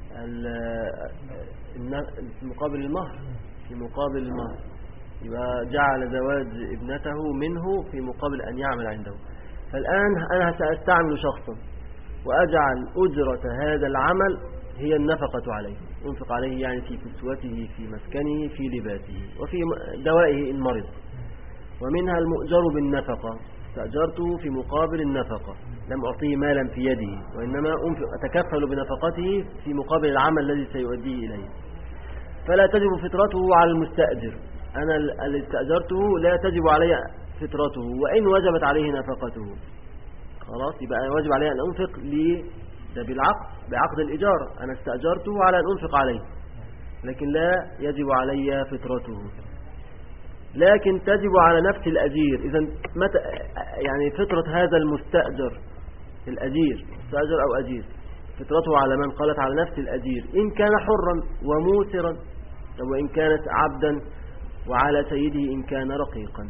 في مقابل المهر، في مقابل المهر. يبقى جعل زواج ابنته منه في مقابل أن يعمل عنده. فالآن أنا سأستعمل شخصا وأجعل أجرة هذا العمل هي النفقة عليه، أنفق عليه يعني في كسوته في مسكنه في لباسه وفي دوائه إن مرض. ومنها المؤجر بالنفقة، استأجرته في مقابل النفقة، لم أعطيه مالا في يده، وإنما أتكفل بنفقته في مقابل العمل الذي سيؤديه إليه. فلا تجب فطرته على المستأجر. أنا اللي استأجرته لا تجب علي فطرته، وإن وجبت عليه نفقته خلاص يبقى واجب علي أن أنفق لي ده بالعقد بعقد الإجارة. أنا استأجرته على أن أنفق عليه، لكن لا يجب علي فطرته. لكن تجب على نفس الأجير. إذا متى يعني فطرة هذا المستأجر الأجير مستأجر أو أجير فطرته على من؟ قالت على نفس الأجير إن كان حرا وموسرا، وإن كانت عبدا، وعلى سيده إن كان رقيقا.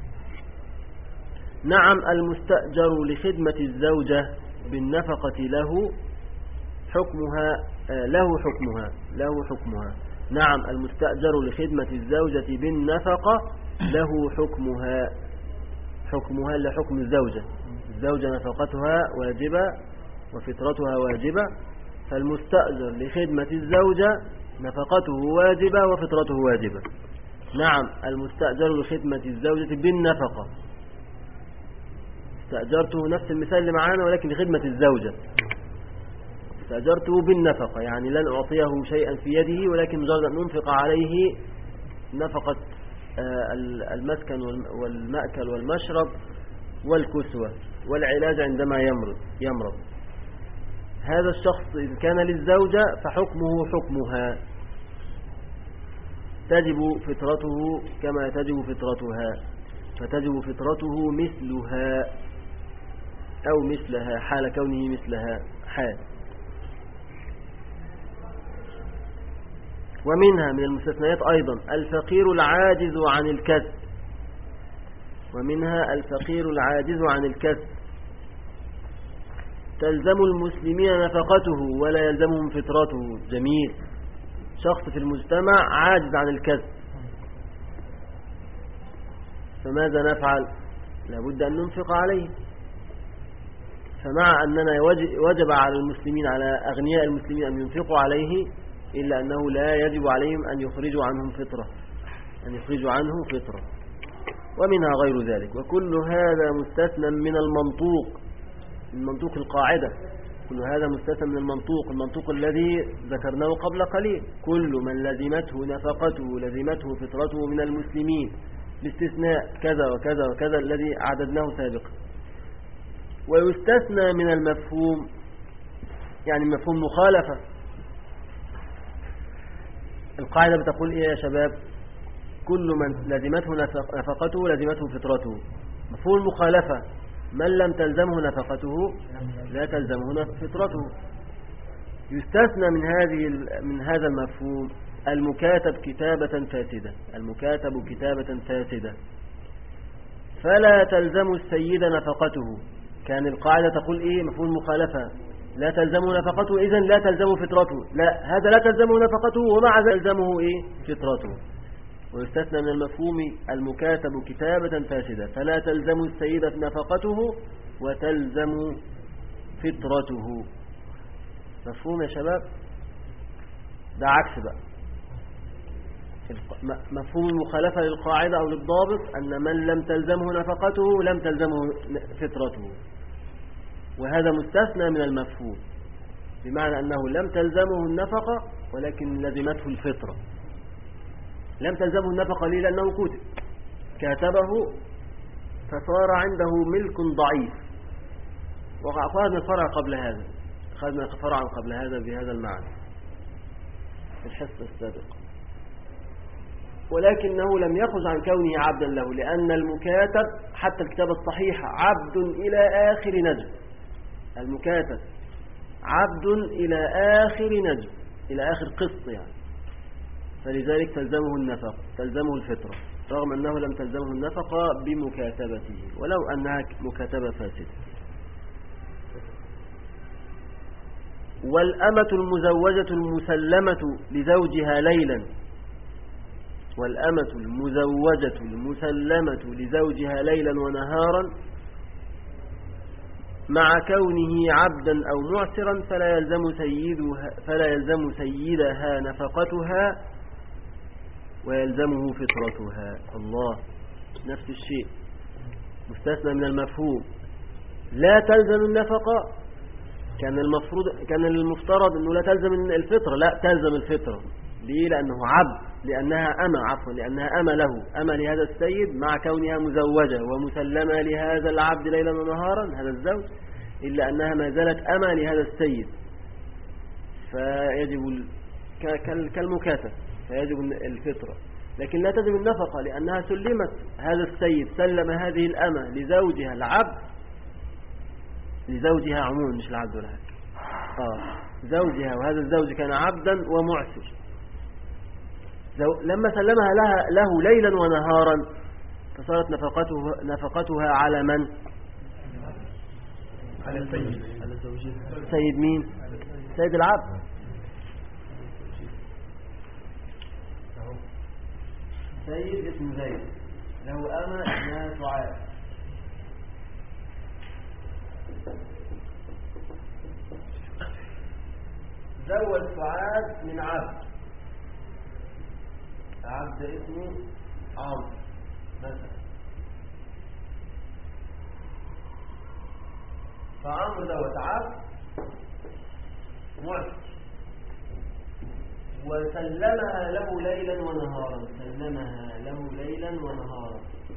نعم المستأجر لخدمة الزوجة بالنفقة له حكمها له حكمها له حكمها نعم المستأجر لخدمة الزوجة بالنفقة له حكمها حكمها لحكم الزوجة. الزوجة نفقتها واجبة وفطرتها واجبة، فالمستأجر لخدمة الزوجة نفقته واجبة وفطرته واجبة. نعم المستأجر لخدمة الزوجة بالنفقة، استأجرته نفس المثال اللي معانا ولكن لخدمة الزوجة، استأجرته بالنفقة يعني لن أعطيه شيئا في يده، ولكن مجرد أن ننفق عليه نفقة المسكن والمأكل والمشرب والكسوة والعلاج عندما يمرض يمرض هذا الشخص إذا كان للزوجة فحكمه حكمها، تجب فطرته كما تجب فطرتها، فتجب فطرته مثلها أو مثلها حال كونه مثلها حال. ومنها من المستثنيات أيضا الفقير العاجز عن الكسب، ومنها الفقير العاجز عن الكسب تلزم المسلمين نفقته ولا يلزمهم فطرته. جميل، شخص في المجتمع عاجز عن الكسب، فماذا نفعل؟ لابد أن ننفق عليه. فمع أننا وجب على المسلمين على أغنياء المسلمين أن ينفقوا عليه، إلا أنه لا يجب عليهم أن يخرجوا عنهم فطرة أن يخرجوا عنه فطرة ومنها غير ذلك. وكل هذا مستثنى من المنطوق من منطوق القاعدة، كل هذا مستثنى من المنطوق المنطوق الذي ذكرناه قبل قليل. كل من لزمته نفقته لزمته فطرته من المسلمين باستثناء كذا وكذا وكذا الذي عددناه سابقا. ويستثنى من المفهوم يعني مفهوم مخالفة. القاعدة بتقول إيه يا شباب؟ كل من لزمته نفقته لزمته فطرته. مفهوم المخالفة من لم تلزمه نفقته لا تلزمه فطرته. يستثنى من هذه من هذا المفهوم المكاتب كتابة فاسدة المكاتب كتابة فاسدة فلا تلزم السيد نفقته. كان القاعدة تقول إيه؟ مفهوم المخالفة لا تلزمه نفقته، إذن لا تلزمه فطرته. لا، هذا لا تلزمه نفقته ومع ذلك تلزمه إيه؟ فطرته. ويستثنى من المفهوم المكاتب كتابة فاسدة فلا تلزم السيد نفقته وتلزم فطرته. مفهوم يا شباب؟ ده عكس بقى مفهوم المخالفة للقاعدة أو للضابط، أن من لم تلزمه نفقته لم تلزمه فطرته، وهذا مستثنى من المفهوم، بمعنى أنه لم تلزمه النفقة ولكن لزمته الفطرة. لم تلزمه النفقة ليه؟ لأنه كتب كاتبه فصار عنده ملك ضعيف. وأخذنا الفرع قبل هذا أخذنا فرعا قبل هذا بهذا المعنى في الحصة السابقة، ولكنه لم يخرج عن كونه عبدا له، لأن المكاتب حتى الكتابة الصحيحة عبد إلى آخر نجم. المكاتب عبد إلى آخر نجم، إلى آخر قسط يعني، فلذلك تلزمه النفقة تلزمه الفطرة رغم أنه لم تلزمه النفقة بمكاتبته ولو أنها مكاتبة فاسدة. والأمة المزوجة المسلمة لزوجها ليلا والأمة المزوجة المسلمة لزوجها ليلا ونهارا مع كونه عبدا أو معسرا فلا يلزم سيدها فلا يلزم سيدها نفقتها ويلزمه فطرتها. الله، نفس الشيء مستثنى من المفهوم لا تلزم النفقة، كان المفروض كان المفترض أنه لا تلزم الفطرة، لا تلزم الفطرة. ليه؟ لأنه عبد، لأنها أمة عفوا لأنها أمة له، أمة لهذا السيد مع كونها مزوجة ومسلمة لهذا العبد ليلا ونهارا هذا الزوج، إلا أنها ما زالت أمة لهذا السيد، فيجب كالمكاتب فيجب الفطرة. لكن لا تلزم النفقة لأنها سلمت، هذا السيد سلم هذه الأمة لزوجها العبد، لزوجها عموما مش العبد ولا حاجة آه زوجها، وهذا الزوج كان عبدا ومعسر، لما سلمها لها له ليلا ونهارا فصارت نفقته نفقتها على من؟ على السيد، على زوجها. سيد مين؟ سيد العبد. سيد اسمه زيد له أمة اسمها سعاد، زوج سعاد من عبد، عبد اسمه عمرو مثلا، فعمرو دوت عبد معسر وسلمها له ليلا ونهارا، سلمها له ليلا ونهارا.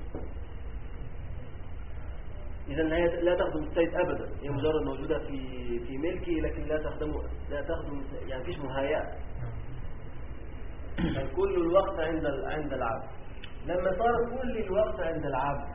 إذن هي لا تخدم السيد أبدا، هي مجرد موجودة في في ملكه، لكن لا تخدم لا تخدم يعني فيش مهيئة، كل الوقت عند عند العبد. لما صار كل الوقت عند العبد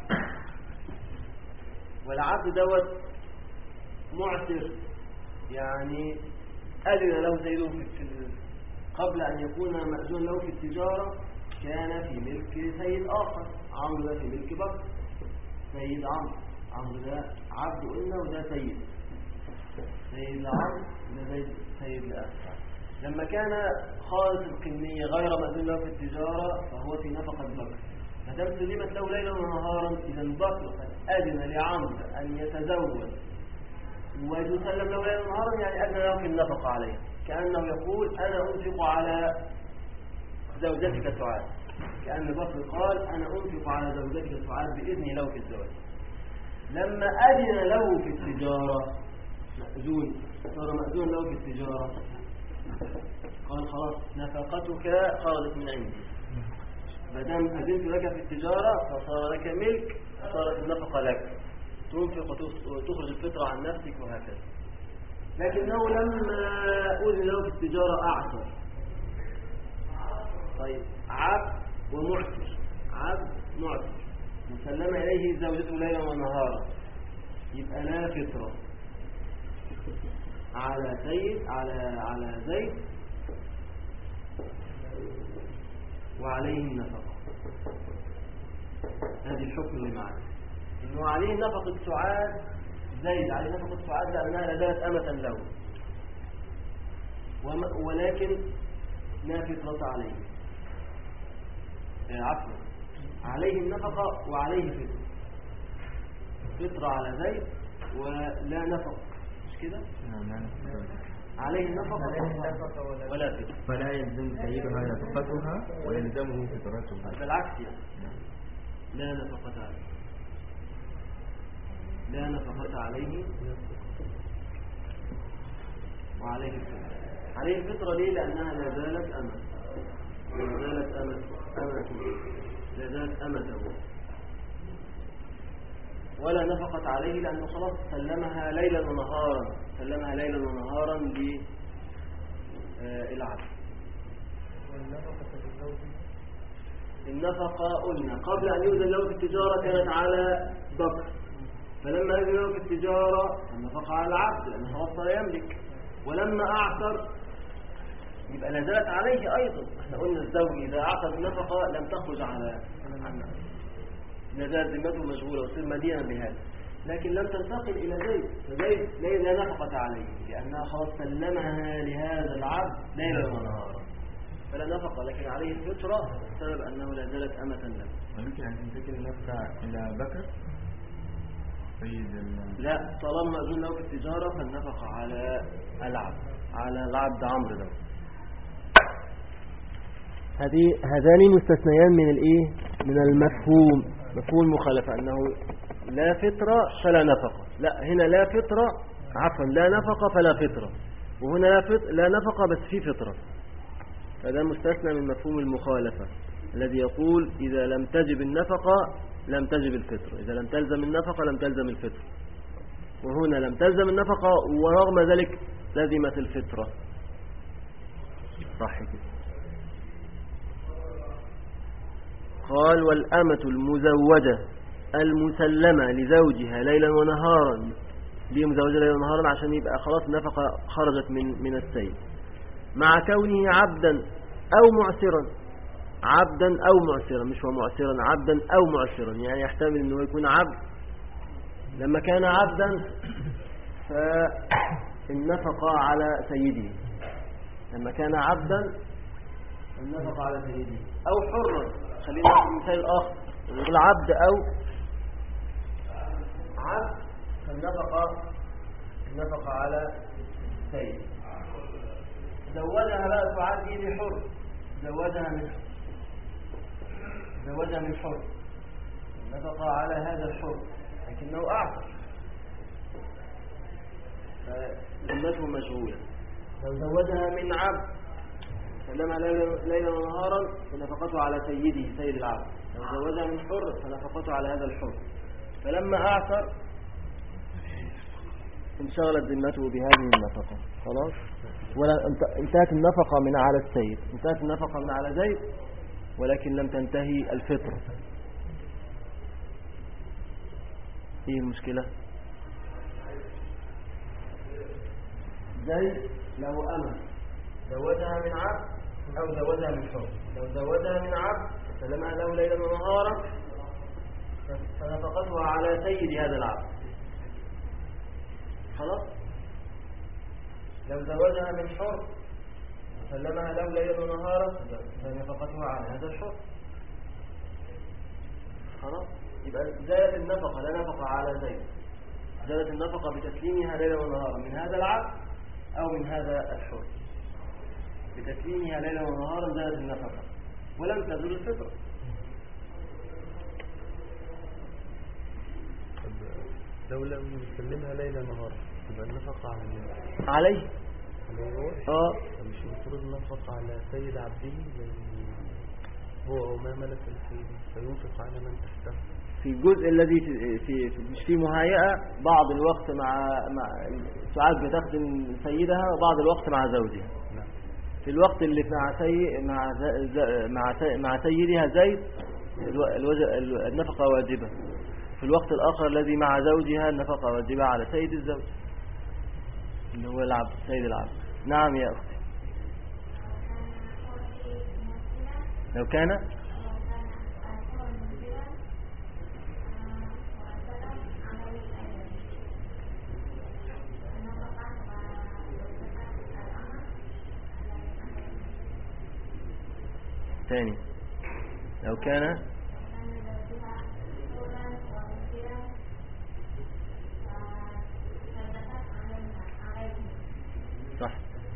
والعبد دوت معسر، يعني أذن له سيده في قبل أن يكون مأذون له في التجارة، كان في ملك سيد آخر، عمرو ده في ملك بكر، سيد عمرو، عمرو ده عبد قلنا وده سيد، سيد عمرو وده سيد سيد الآخر. لما كان خالص القنية غير مأذون له في التجارة فهو في نفقة بكر، فدام سلمت له ليلا ونهارا، إذا بكر أذن لعمرو أن يتزوج ويسلم له ليلا ونهارا، يعني أذن له في النفقة عليه، كأنه يقول أنا أنفق على زوجتك سعاد، كأن بكر قال أنا أنفق على زوجتك سعاد بإذن له في الزواج. لما أذن له في التجارة مأذون، صار مأذون له في التجارة، قال خلاص نفقتك خرجت من عندي، مادام أذنت لك في التجارة فصار لك ملك، صارت النفقة لك، تنفق وتخرج الفطرة عن نفسك وهكذا. لكنه لما أذن له في التجارة أعسر. طيب عبد ومعسر، عبد معسر مسلم إليه زوجته ليلا ونهارا، يبقى لا فطرة على سيد على على زيد وعليه النفقة. هذه الحكم اللي معنا، إنه عليه نفقة سعاد، زيد عليه نفقة سعاد لأنها لزالت أمة له، ولكن لا فطرة عليه، عفوا عليه النفقة وعليه فطرة، فطرة على زيد ولا نفقة، مش كده؟ عليه النفقة ولا فطرة، فلا يلزم سيدها نفقتها ويلزمه فطرتها، بالعكس يعني لا نفقة عليه، لا نفقة عليه وعليه الفطرة. عليه الفطرة ليه؟ لأنها لا زالت أمة، لا زالت أمة أمة لا زالت أمته، ولا نفقة عليه لأنه خلاص سلمها ليلا ونهارا، سلمها ليلا ونهارا للعبد. النفقة قلنا قبل أن يؤذن له في التجارة كانت على بكر، فلما أذن له في التجارة النفقة على العبد لأنه خلاص صار يملك، ولما أعثر يبقى نزلت عليه أيضا. احنا قلنا الزوج إذا أعثر النفقة لم تخرج على عنه، نزال ذمته مشغولة وصير مدينا بهذا، لكن لم تنتقل إلى زيد، فزيد لا نفقة عليه لأنها خلاص سلمها لهذا العبد ليلا ونهارا، فلا نفقة، لكن عليه الفطرة بسبب أنه لا زالت أمة له. ويمكن أن تنتقل النفقة إلى بكر سيد لا، طالما أذن له في التجارة فالنفقة على العبد، على العبد عمرو ده. هذه هذان مستثنيان من الايه؟ من المفهوم، مفهوم المخالفة، أنه لا فطرة فلا نفقة، لا هنا لا فطرة، عفوا لا نفقة فلا فطرة، وهنا لا, فط... لا نفقة بس في فطرة، فده مستثنى من مفهوم المخالفة الذي يقول إذا لم تجب النفقة لم تجب الفطرة، إذا لم تلزم النفقة لم تلزم الفطرة، وهنا لم تلزم النفقة ورغم ذلك لزمت الفطرة. صح كده. قال والأمة المزوجة المسلمة لزوجها ليلا ونهارا، ليه مزوجة ليلا ونهارا؟ عشان يبقى خلاص النفقة خرجت من من السيد، مع كونه عبدا أو معسرا، عبدا أو معسرا، مش هو معسرا، عبدا أو معسرا، يعني يحتمل أنه يكون عبد. لما كان عبدا فالنفقة على سيده، لما كان عبدا النفقة على سيده، أو حرا، خلينا ناخد مثال آخر، نقول عبد أو عبد فالنفقة النفقة على سيد. زوجها بقى تعد يدي حر، زوجها من زوجها من حر، النفقة على هذا الحر لكنه أعتق، فذمته مشغولة. لو زوجها من عبد سلمها ليلا ونهارا فنفقته على سيده سيد العبد، لو زوجها من حر فنفقته على هذا الحر، فلما أعثر انشغلت ذمته بهذه النفقة خلاص، ولا انتهت النفقة من على السيد، انتهت النفقة من على زيد، ولكن لم تنتهي الفطرة. ايه المشكلة؟ زيد له أمة زوجها من عبد أو زوجها من حر، لو زوجها من عبد سلمها له ليلا ونهارا فنفقتها على سيد هذا العبد خلاص. لو زوجها من حر سلمها له ليلا ونهارا فنفقتها على هذا الحر خلاص. يبقى زادت النفقة، لا نفقة على زيد، زادت النفقة بتسليمها ليلا ونهارا من هذا العبد أو من هذا الحر، بتسليمها ليلا ونهارا زادت النفقة ولم تزل الفطرة. لو لم يسلمها ليلا نهارا يبقى النفقة على مين؟ عليه اه مش المفروض النفقة على سيد عبده زي هو أو ما ملك السيد فينفق على من تحته في الجزء الذي في, في, في مش في مهيئة، بعض الوقت مع مع ساعات بتخدم سيدها وبعض الوقت مع زوجها. نعم. في الوقت اللي مع سي مع ز... مع سي... مع سيدها زيد الوج... النفقة واجبة، في الوقت الآخر الذي مع زوجها النفقة واجبة على سيد الزوج اللي هو العبد سيد العبد. نعم يا أختي. لو كان ثاني لو كان صح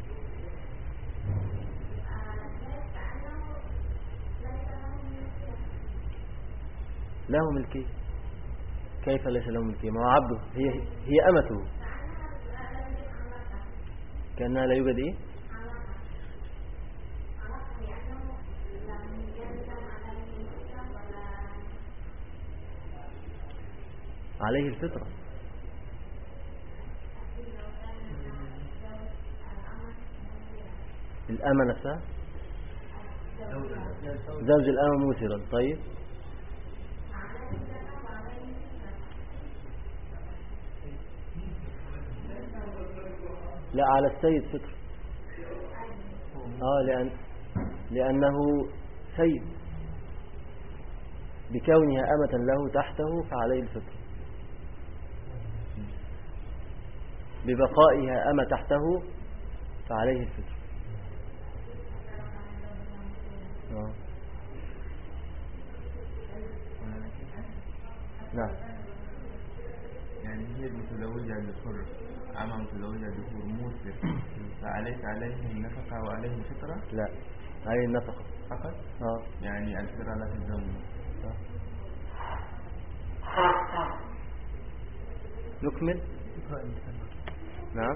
له ملكية. كيف ليس له ملكية؟ ما هو عبده، هي هي أمته، كأنها لا يوجد إيه؟ عليه الفطرة. الأمة نفسها زوج الأمة موسرا. طيب لا على السيد فطر آه لأن لأنه سيد بكونها أمة له تحته فعليه الفطر، ببقائها أمة تحته فعليه الفطر. آه. نعم. يعني هي المتزوجة للحر أما متزوجة للحر موسر فعليك عليه النفقة وعليه الفطرة؟ لا عليه النفقة فقط؟ آه. يعني الفطرة لا تلزم. نكمل. نعم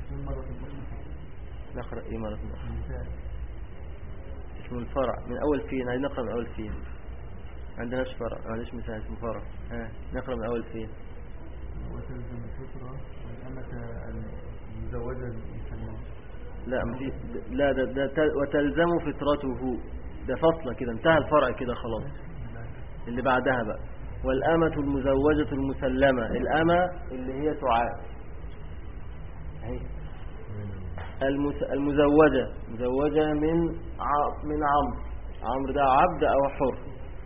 نقرأ إيه مرة أخرى. اسم الفرع من أول فين. هاي نقرأ من أول فين. عندناش فرع، ما عندناش مثال اسم فرع. ها نقرأ من أول فين. وتلزم الفطرة والأمة المزوجة المسلمة. لا مفي... لا ده, ده ت... وتلزم فطرته. ده فصلة كده، انتهى الفرع كده خلاص. اللي بعدها بقى والأمة المزوجة المسلمة. الأمة اللي هي تعاد اهي. المس... المزوجة مزوجة من ع... من عمرو. عمرو ده عبد أو حر.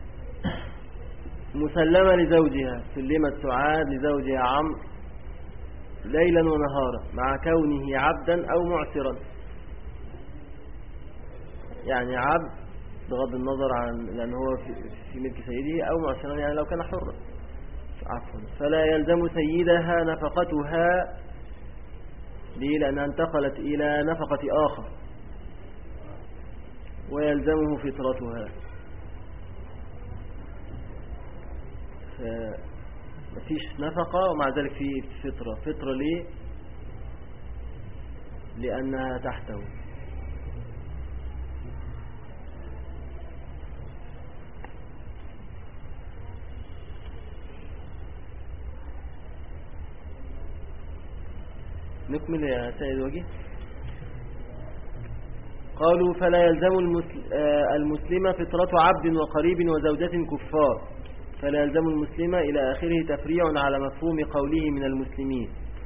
مسلمة لزوجها. سلمت تعاد لزوجها عمرو ليلا ونهارا مع كونه عبدا أو معسرا. يعني عبد بغض النظر عن لأن هو في, في ملك سيده أو معسرا، يعني لو كان حرا عفوا. فلا يلزم سيدها نفقتها. ليه؟ لأنها انتقلت إلى نفقة آخر. ويلزمه فطرتها. مفيش نفقة ومع ذلك في فطرة. فطرة ليه؟ لأنها تحته. نكمل يا سيد وجيه. قالوا فلا يلزم المسلم فطرة عبد وقريب وزوجة كفار. فلا يلزم المسلم إلى آخره تفريع على مفهوم قوله من المسلمين.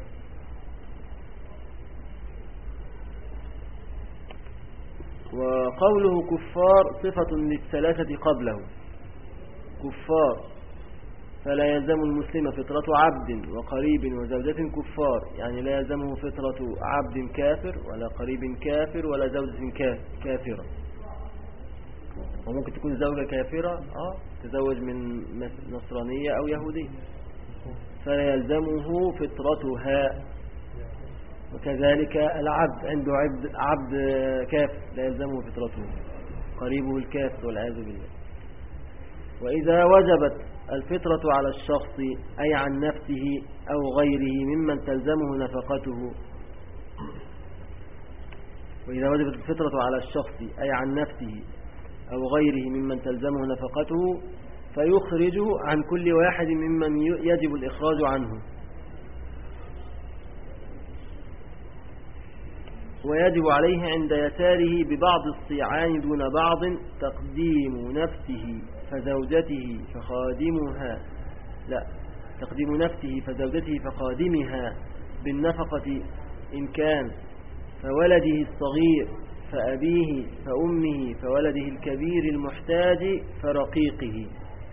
وقوله كفار صفة للثلاثة قبله. كفار فلا يلزم المسلم فطرة عبد وقريب وزوجة كفار، يعني لا يلزمه فطرة عبد كافر ولا قريب كافر ولا زوجة كافرة. وممكن تكون زوجة كافرة آه تزوج من نصرانية أو يهودية، فلا يلزمه فطرتها. وكذلك العبد عنده عبد, عبد كافر لا يلزمه فطرته، قريبه الكافر والعياذ بالله. وإذا وجبت الفطرة على الشخص أي عن نفسه أو غيره ممن تلزمه نفقته. وإذا وجبت الفطرة على الشخص أي عن نفسه أو غيره ممن تلزمه نفقته فيخرج عن كل واحد ممن يجب الإخراج عنه. ويجب عليه عند يساره ببعض الصيعان دون بعض تقديم نفسه فزوجته فخادمها لا تقديم نفسه فزوجته فخادمها بالنفقة إن كان، فولده الصغير فأبيه فأمه فولده الكبير المحتاج فرقيقه.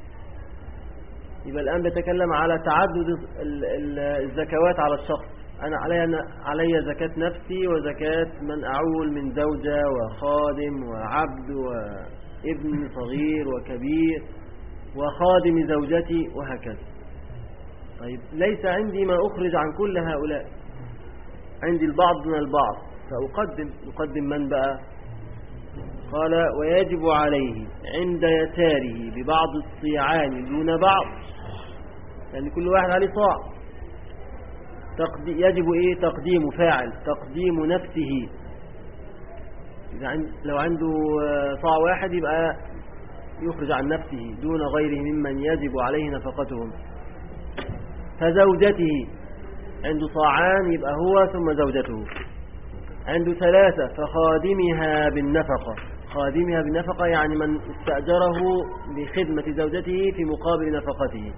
يبقى الآن بتكلم على تعدد الزكوات على الشخص. أنا علي, علي زكاة نفسي وزكاة من أعول من زوجة وخادم وعبد وابن صغير وكبير وخادم زوجتي وهكذا. طيب ليس عندي ما أخرج عن كل هؤلاء، عندي البعض من البعض، فأقدم نقدم من بقى؟ قال ويجب عليه عند يساره ببعض الصيعان دون بعض، يعني كل واحد عليه صاع. يجب إيه؟ تقديم فاعل تقديم نفسه. إذا لو عنده صاع واحد يبقى يخرج عن نفسه دون غيره ممن يجب عليه نفقتهم. فزوجته عنده صاعان يبقى هو ثم زوجته. عنده ثلاثة فخادمها بالنفقة. خادمها بالنفقة يعني من استأجره لخدمة زوجته في مقابل نفقته.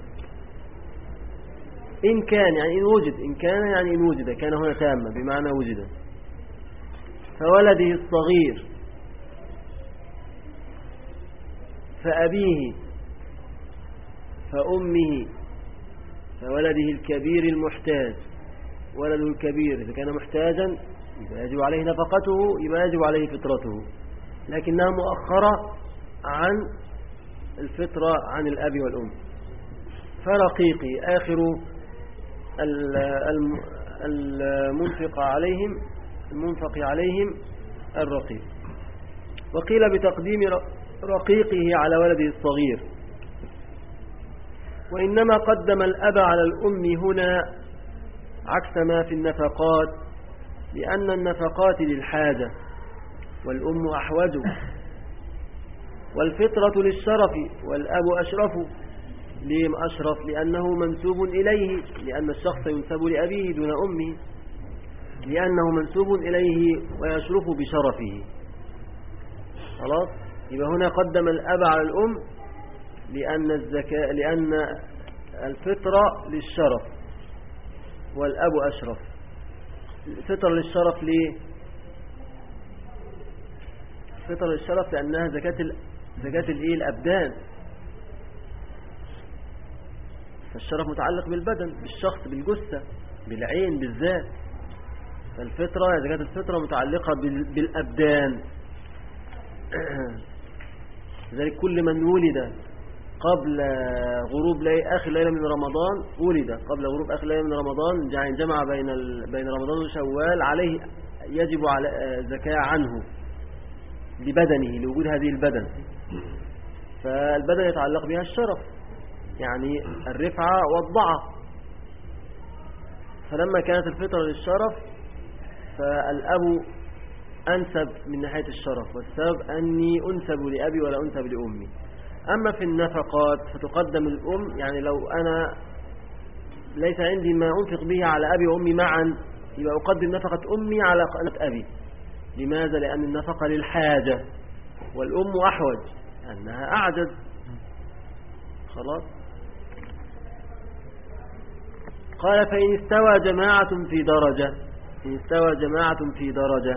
إن كان يعني إن وجد، إن كان يعني إن وجد، كان هنا تامة بمعنى وجد. فولده الصغير فأبيه فأمه فولده الكبير المحتاج. ولده الكبير إذا كان محتاجا يبقى يجب عليه نفقته، يبقى يجب عليه فطرته، لكنها مؤخرة عن الفطرة عن الأب والأم. فرقيقي آخر المنفق عليهم المنفق عليهم الرقيق. وقيل بتقديم رقيقه على ولده الصغير، وإنما قدم الأب على الأم هنا عكس ما في النفقات، لأن النفقات للحاجة والأم أحوج، والفطرة للشرف والأب أشرف. ليه أشرف؟ لأنه منسوب إليه، لأن الشخص ينسب لأبيه دون أمه، لأنه منسوب إليه ويشرف بشرفه. خلاص، يبقى هنا قدم الأب على الأم لأن الزكاة لأن الفطرة للشرف والأب أشرف. الفطرة للشرف ليه؟ الفطرة للشرف لأنها زكاة ال... زكاة الإيه؟ الأبدان. فالشرف متعلق بالبدن، بالشخص، بالجثة، بالعين، بالذات. فالفطرة زكاة الفطرة متعلقة بال... بالأبدان. لذلك كل من ولد قبل غروب ليلة آخر ليلة من رمضان ولد قبل غروب آخر ليلة من رمضان، يعني جمع بين ال... بين رمضان وشوال، عليه يجب على زكاة عنه لبدنه، لوجود هذه البدن. فالبدن يتعلق بها الشرف، يعني الرفعة والضعة. فلما كانت الفطرة للشرف فالأب أنسب من ناحية الشرف، والسبب أني أنسب لأبي ولا أنسب لأمي. أما في النفقات فتقدم الأم، يعني لو أنا ليس عندي ما أنفق به على أبي وأمي معا، يبقى أقدم نفقة أمي على نفقة أبي. لماذا؟ لأن النفقة للحاجة، والأم أحوج أنها أعجز. خلاص. قال فإن استوى جماعة في درجة إن استوى جماعة في درجة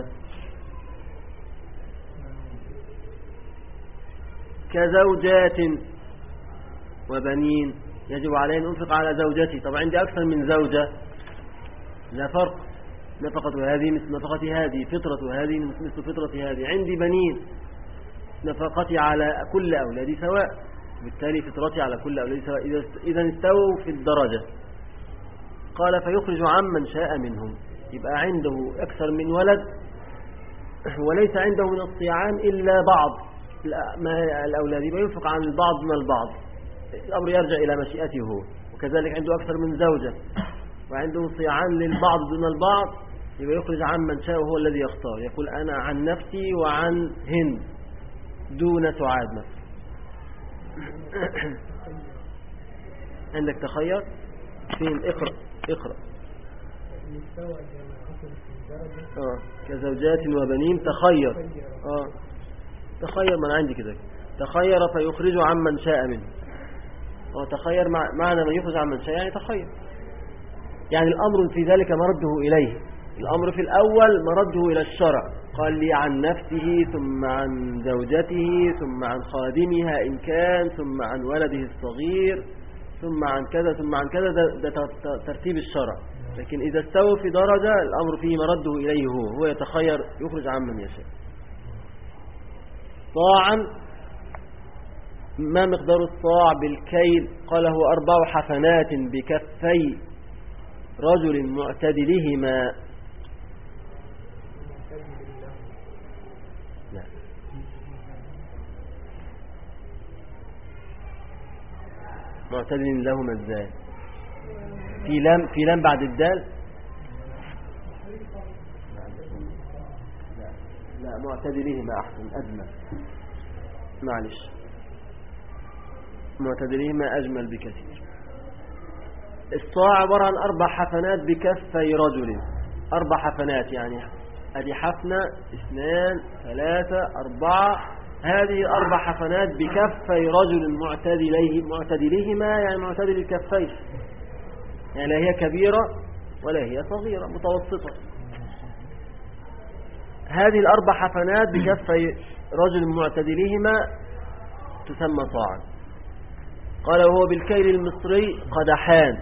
كزوجات وبنين، يجب علي أن أنفق على زوجتي. طبعا عندي أكثر من زوجة، لا فرق، نفقة هذه مثل نفقة هذه، فطرة هذه مثل فطرة هذه. عندي بنين، نفقتي على كل أولادي سواء، بالتالي فطرتي على كل أولادي سواء إذا استووا في الدرجة. قال فيخرج عمن شاء منهم، يبقى عنده أكثر من ولد وليس عنده من الصيعان إلا بعض الأولاد، يبقى ينفق عن البعض من البعض. الأمر يرجع إلى مشيئته هو. وكذلك عنده أكثر من زوجة وعنده صيعان للبعض دون البعض، يبقى يخرج عن من شاء وهو الذي يختار. يقول أنا عن نفسي وعن هند دون سعاد مثلا. عندك تخير فين؟ اقرأ اقرأ آه. كزوجات وبنين تخير آه. تخير، من عندي كده تخير فيخرج عمن شاء منه. وتخير معنى من يخرج عمن شاء يعني تخير، يعني الأمر في ذلك مرده إليه. الأمر في الأول مرده إلى الشرع، قال لي عن نفسه ثم عن زوجته ثم عن خادمها إن كان ثم عن ولده الصغير ثم عن كذا ثم عن كذا. ده, ده ترتيب الشرع. لكن إذا استوى في درجة الأمر فيه مرده إليه هو هو يتخير يخرج عمن يشاء. صاعا، ما مقدار الصاع بالكيل؟ قال هو أربع حفنات بكفي رجل معتدلهما. لا. معتدل لهما ازاي؟ في لام في لام بعد الدال؟ لا لا، معتدلهما أحسن أجمل، معلش، معتدلهما أجمل بكثير. الصاع عبارة عن أربع حفنات بكفي رجل. أربع حفنات يعني أدي حفنة، اثنان، ثلاثة، أربعة. هذه أربع حفنات بكفي رجل معتدليه معتدلهما يعني معتدل الكفين، يعني لا هي كبيرة ولا هي صغيرة، متوسطة. هذه الأربع حفنات بكفي رجل معتدلهما تسمى صاعا. قال وهو بالكيل المصري قدحان،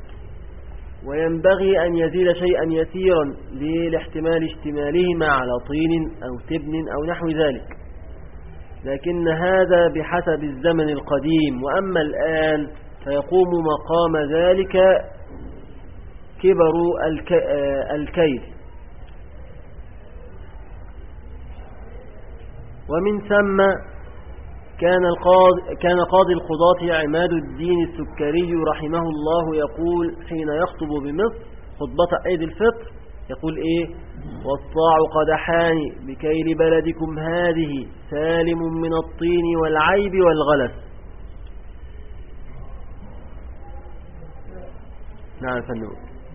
وينبغي أن يزيد شيئا يسيرا لاحتمال اشتمالهما على طين أو تبن أو نحو ذلك، لكن هذا بحسب الزمن القديم. وأما الآن فيقوم مقام ذلك كبر الكيل. ومن ثم كان القاضي كان قاضي القضاة عماد الدين السكري رحمه الله يقول حين يخطب بمصر خطبة عيد الفطر يقول إيه؟ والصاع قدحان بكيل بلدكم هذه سالم من الطين والعيب والغلس. نعم فنون.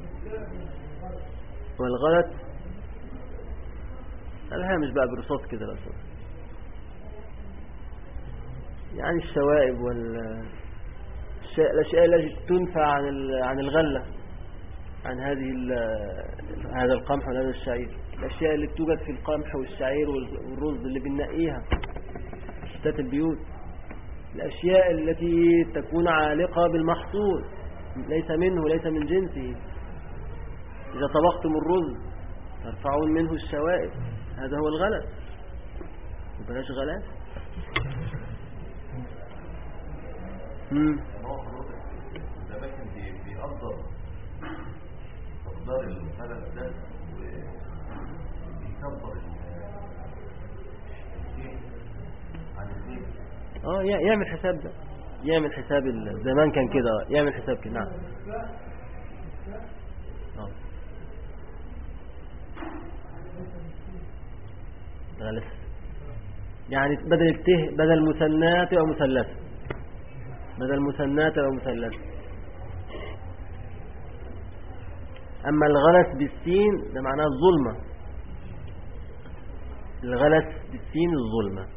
والغلس الهامش بقى بالرصاص كده الأصول، يعني الشوائب والأشياء التي تنفع عن عن الغلة، عن هذه هذا القمح وهذا الشعير، الأشياء اللي توجد في القمح والشعير والرز اللي بننقيها شتات البيوت، الأشياء التي تكون عالقة بالمحصول ليس منه ليس من جنسه. إذا طبختم الرز ترفعون منه الشوائب، هذا هو الغلس، وبلاش غلاس. امم ده لكن بيقدر تقدر الغلس ده وبيكبر الشيء عن الزيت. اه يعمل حساب ده، يعمل حساب زمان كان كده، يعمل حساب كده. نعم. اه غلس يعني بدل الته بدل مثنات او مثلث، بدل مثنات او مثلث. اما الغلس بالسين ده معناه الظلمة، الغلس بالسين الظلمة.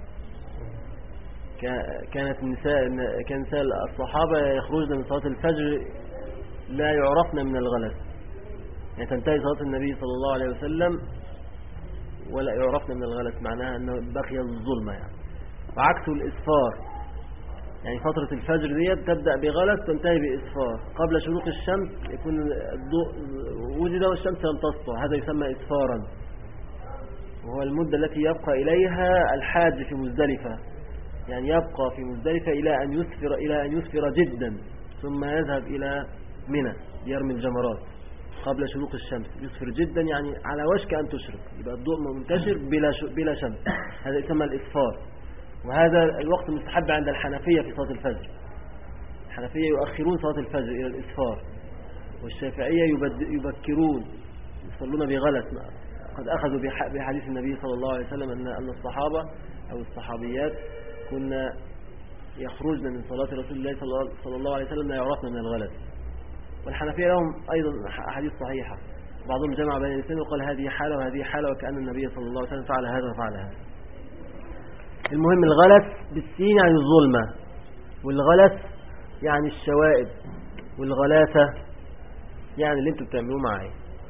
كانت النساء كان نساء الصحابة يخرجن من صلاة الفجر لا يعرفن من الغلس، يعني تنتهي صلاة النبي صلى الله عليه وسلم ولا يعرفن من الغلس، معناها أنه بقي الظلمة يعني. وعكس الإسفار، يعني فترة الفجر دي تبدأ بغلس تنتهي بإسفار، قبل شروق الشمس يكون الضوء وجد والشمس لم تسطع، هذا يسمى إسفارا، وهو المدة التي يبقى إليها الحاج في مزدلفة، يعني يبقى في مزدلفة إلى أن يسفر إلى أن يسفر جدا، ثم يذهب إلى منى يرمي الجمرات قبل شروق الشمس. يسفر جدا يعني على وشك أن تشرق، يبقى الضوء منتشر بلا بلا شمس، هذا يسمى الإسفار. وهذا الوقت مستحب عند الحنفية في صلاة الفجر، الحنفية يؤخرون صلاة الفجر إلى الإسفار، والشافعية يبكرون يصلون بغلس. قد أخذوا بحديث النبي صلى الله عليه وسلم أن الصحابة أو الصحابيات كنا يخرجن من صلاة رسول الله صلى الله عليه وسلم لا يعرفن من الغلس. والحنفية لهم أيضا أحاديث صحيحة، بعضهم جمع بين الاثنين وقال هذه حالة وهذه حالة، وكأن النبي صلى الله عليه وسلم فعل هذا وفعل هذا. المهم الغلس بالسين يعني الظلمة، والغلس يعني الشوائب، والغلاسة يعني اللي انتوا بتعملوه معي.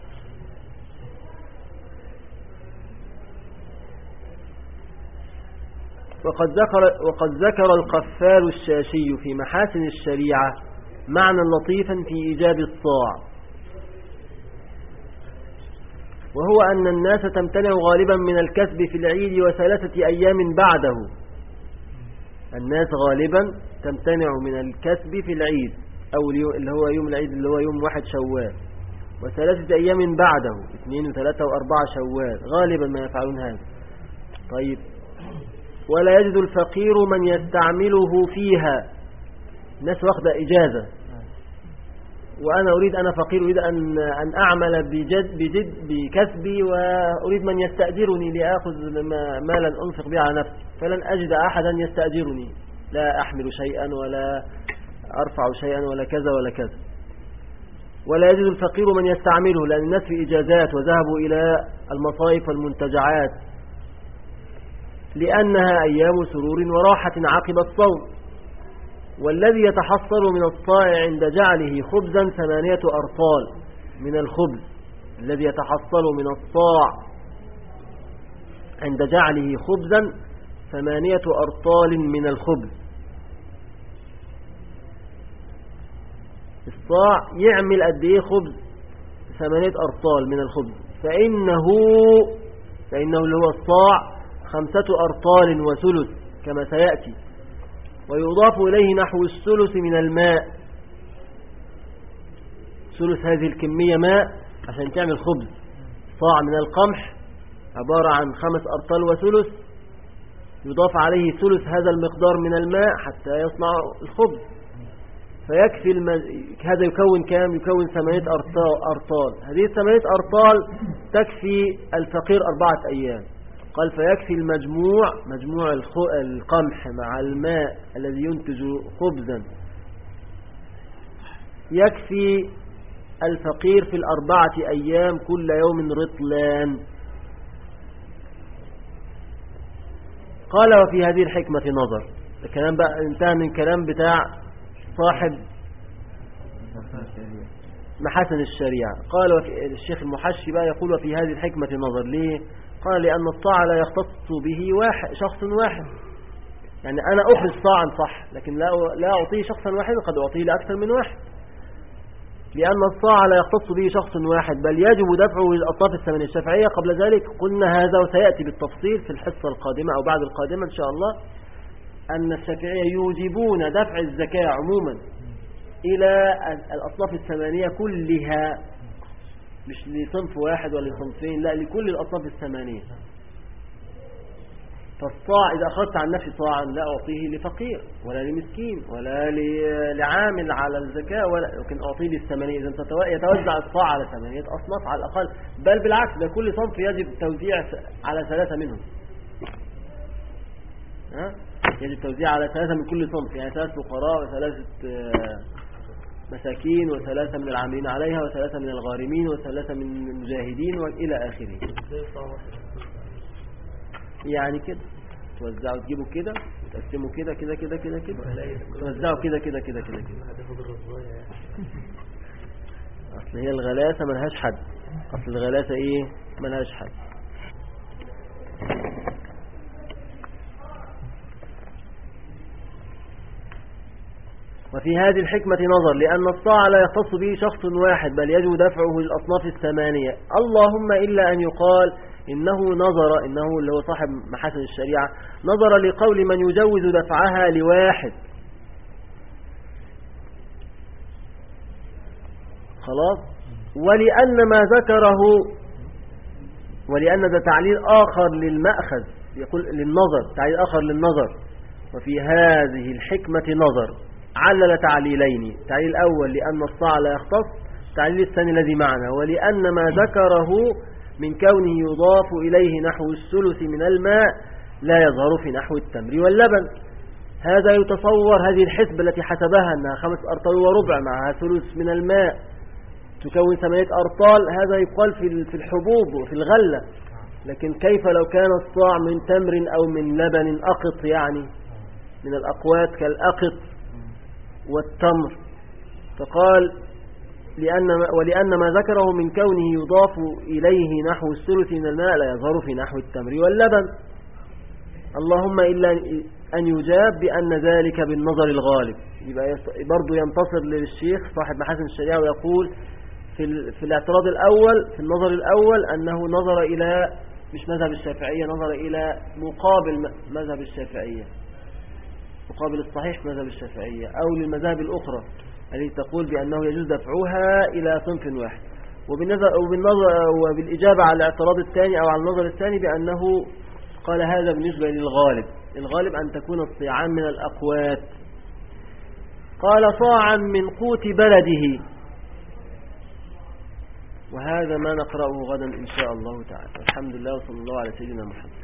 وقد ذكر وقد ذكر القفال الشاشي في محاسن الشريعة معنى لطيفا في إيجاب الصاع، وهو أن الناس تمتنع غالبا من الكسب في العيد وثلاثة أيام بعده. الناس غالبا تمتنع من الكسب في العيد أو اللي هو يوم العيد اللي هو يوم واحد شوال، وثلاثة أيام بعده اثنين وثلاثة وأربعة شوال، غالبا ما يفعلون هذا. طيب، ولا يجد الفقير من يستعمله فيها. الناس واخدة إجازة، وأنا أريد أنا فقير أريد أن أن أعمل بجد بجد بكسبي، وأريد من يستأجرني لأخذ مالا أنفق به على نفسي، فلن أجد أحدا يستأجرني، لا أحمل شيئا ولا أرفع شيئا ولا كذا ولا كذا. ولا يجد الفقير من يستعمله، لأن الناس في إجازات وذهبوا إلى المصايف والمنتجعات، لأنها أيام سرور وراحة عقب الصوم. والذي يتحصل من الصاع عند جعله خبزا ثمانية أرطال من الخبز، الذي يتحصل من الصاع عند جعله خبزا ثمانية أرطال من الخبز. الصاع يعمل قد ايه خبز؟ ثمانية أرطال من الخبز، فإنه فإنه اللي هو الصاع خمسة أرطال وثلث كما سيأتي، ويضاف إليه نحو الثلث من الماء، ثلث هذه الكمية ماء عشان تعمل خبز. صاع من القمح عبارة عن خمس أرطال وثلث، يضاف عليه ثلث هذا المقدار من الماء حتى يصنع الخبز. فيكفي الم... هذا يكون كام؟ يكون ثمانية أرطال. هذه الثمانية أرطال تكفي الفقير أربعة أيام. قال فيكفي المجموع، مجموع الخ... القمح مع الماء الذي ينتج خبزا، يكفي الفقير في الأربعة أيام كل يوم رطلان. قال وفي هذه الحكمة نظر. الكلام بقى انتهى من كلام بتاع صاحب محاسن الشريعة. قال الشيخ المحشي بقى يقول وفي هذه الحكمة نظر. ليه؟ قال لأن الطاعة لا يختص به واحد شخص واحد. يعني أنا أخرج طاعا صح، لكن لا لا أعطيه شخصا واحدا، قد أعطيه لأكثر من واحد. لأن الطاعة لا يختص به شخص واحد، بل يجب دفعه للأطراف الثمانية. الشافعية قبل ذلك قلنا هذا، وسيأتي بالتفصيل في الحصة القادمة أو بعد القادمة إن شاء الله، أن الشافعية يوجبون دفع الزكاة عموما إلى الأطراف الثمانية كلها، مش لصنف واحد ولا لصنفين، لا، لكل الأطراف الثمانية. فالطاع إذا أخذت عن نفسي طاعا لا أعطيه لفقير ولا لمسكين ولا لعامل على الزكاة، ولكن أعطيه للثمانية. إذا يتوزع الطاع على ثمانية أصناف على الأقل، بل بالعكس، ده كل صنف يجب توزيع على ثلاثة منهم. ها؟ يجب توزيع على ثلاثة من كل صنف، يعني ثلاث فقراء وثلاثة مساكين وثلاثة من العاملين عليها وثلاثة من الغارمين وثلاثة من المجاهدين وإلى آخره. يعني كده توزعوا، تجيبوا كده وتقسموا كده كده كده كده كده، توزعوا كده كده كده كده كده. أصل هي الغلاسة ملهاش حد، أصل الغلاسة إيه؟ ملهاش حد. وفي هذه الحكمة نظر، لأن الطاعة لا يختص به شخص واحد، بل يجب دفعه للأصناف الثمانية. اللهم إلا أن يقال إنه نظر، إنه اللي هو صاحب محاسن الشريعة، نظر لقول من يجوز دفعها لواحد. خلاص. ولأن ما ذكره، ولأن ده تعليل آخر للمأخذ، يقول للنظر، تعليل آخر للنظر. وفي هذه الحكمة نظر، علل تعليلين. تعليل الأول لأن الطاعة لا يختص، تعليل الثاني الذي معنا ولأن ما ذكره من كونه يضاف إليه نحو الثلث من الماء لا يظهر في نحو التمر واللبن. هذا يتصور، هذه الحسبة التي حسبها أنها خمس أرطال وربع معها ثلث من الماء تكون ثمانية أرطال، هذا يقال في الحبوب وفي الغلة. لكن كيف لو كان الصاع من تمر أو من لبن أقط، يعني من الأقوات كالأقط والتمر. فقال لأن ولأن ما ذكره من كونه يضاف إليه نحو الثلث من الماء لا يظهر في نحو التمر واللبن. اللهم إلا أن يجاب بأن ذلك بالنظر الغالب. يبقى برضو ينتصر للشيخ صاحب محاسن الشريعة ويقول في, في الاعتراض الأول، في النظر الأول، أنه نظر إلى مش مذهب الشافعية، نظر إلى مقابل مذهب الشافعية، مقابل الصحيح مذهب الشافعية، أو للمذاهب الأخرى التي تقول بأنه يجوز دفعها إلى صنف واحد. وبالنظر وبالنظر وبالإجابة على الاعتراض الثاني أو على النظر الثاني بأنه قال هذا بالنسبة للغالب، الغالب أن تكون الصيعان من الأقوات. قال صاعا من قوت بلده. وهذا ما نقرأه غدا إن شاء الله تعالى. الحمد لله وصلى الله على سيدنا محمد.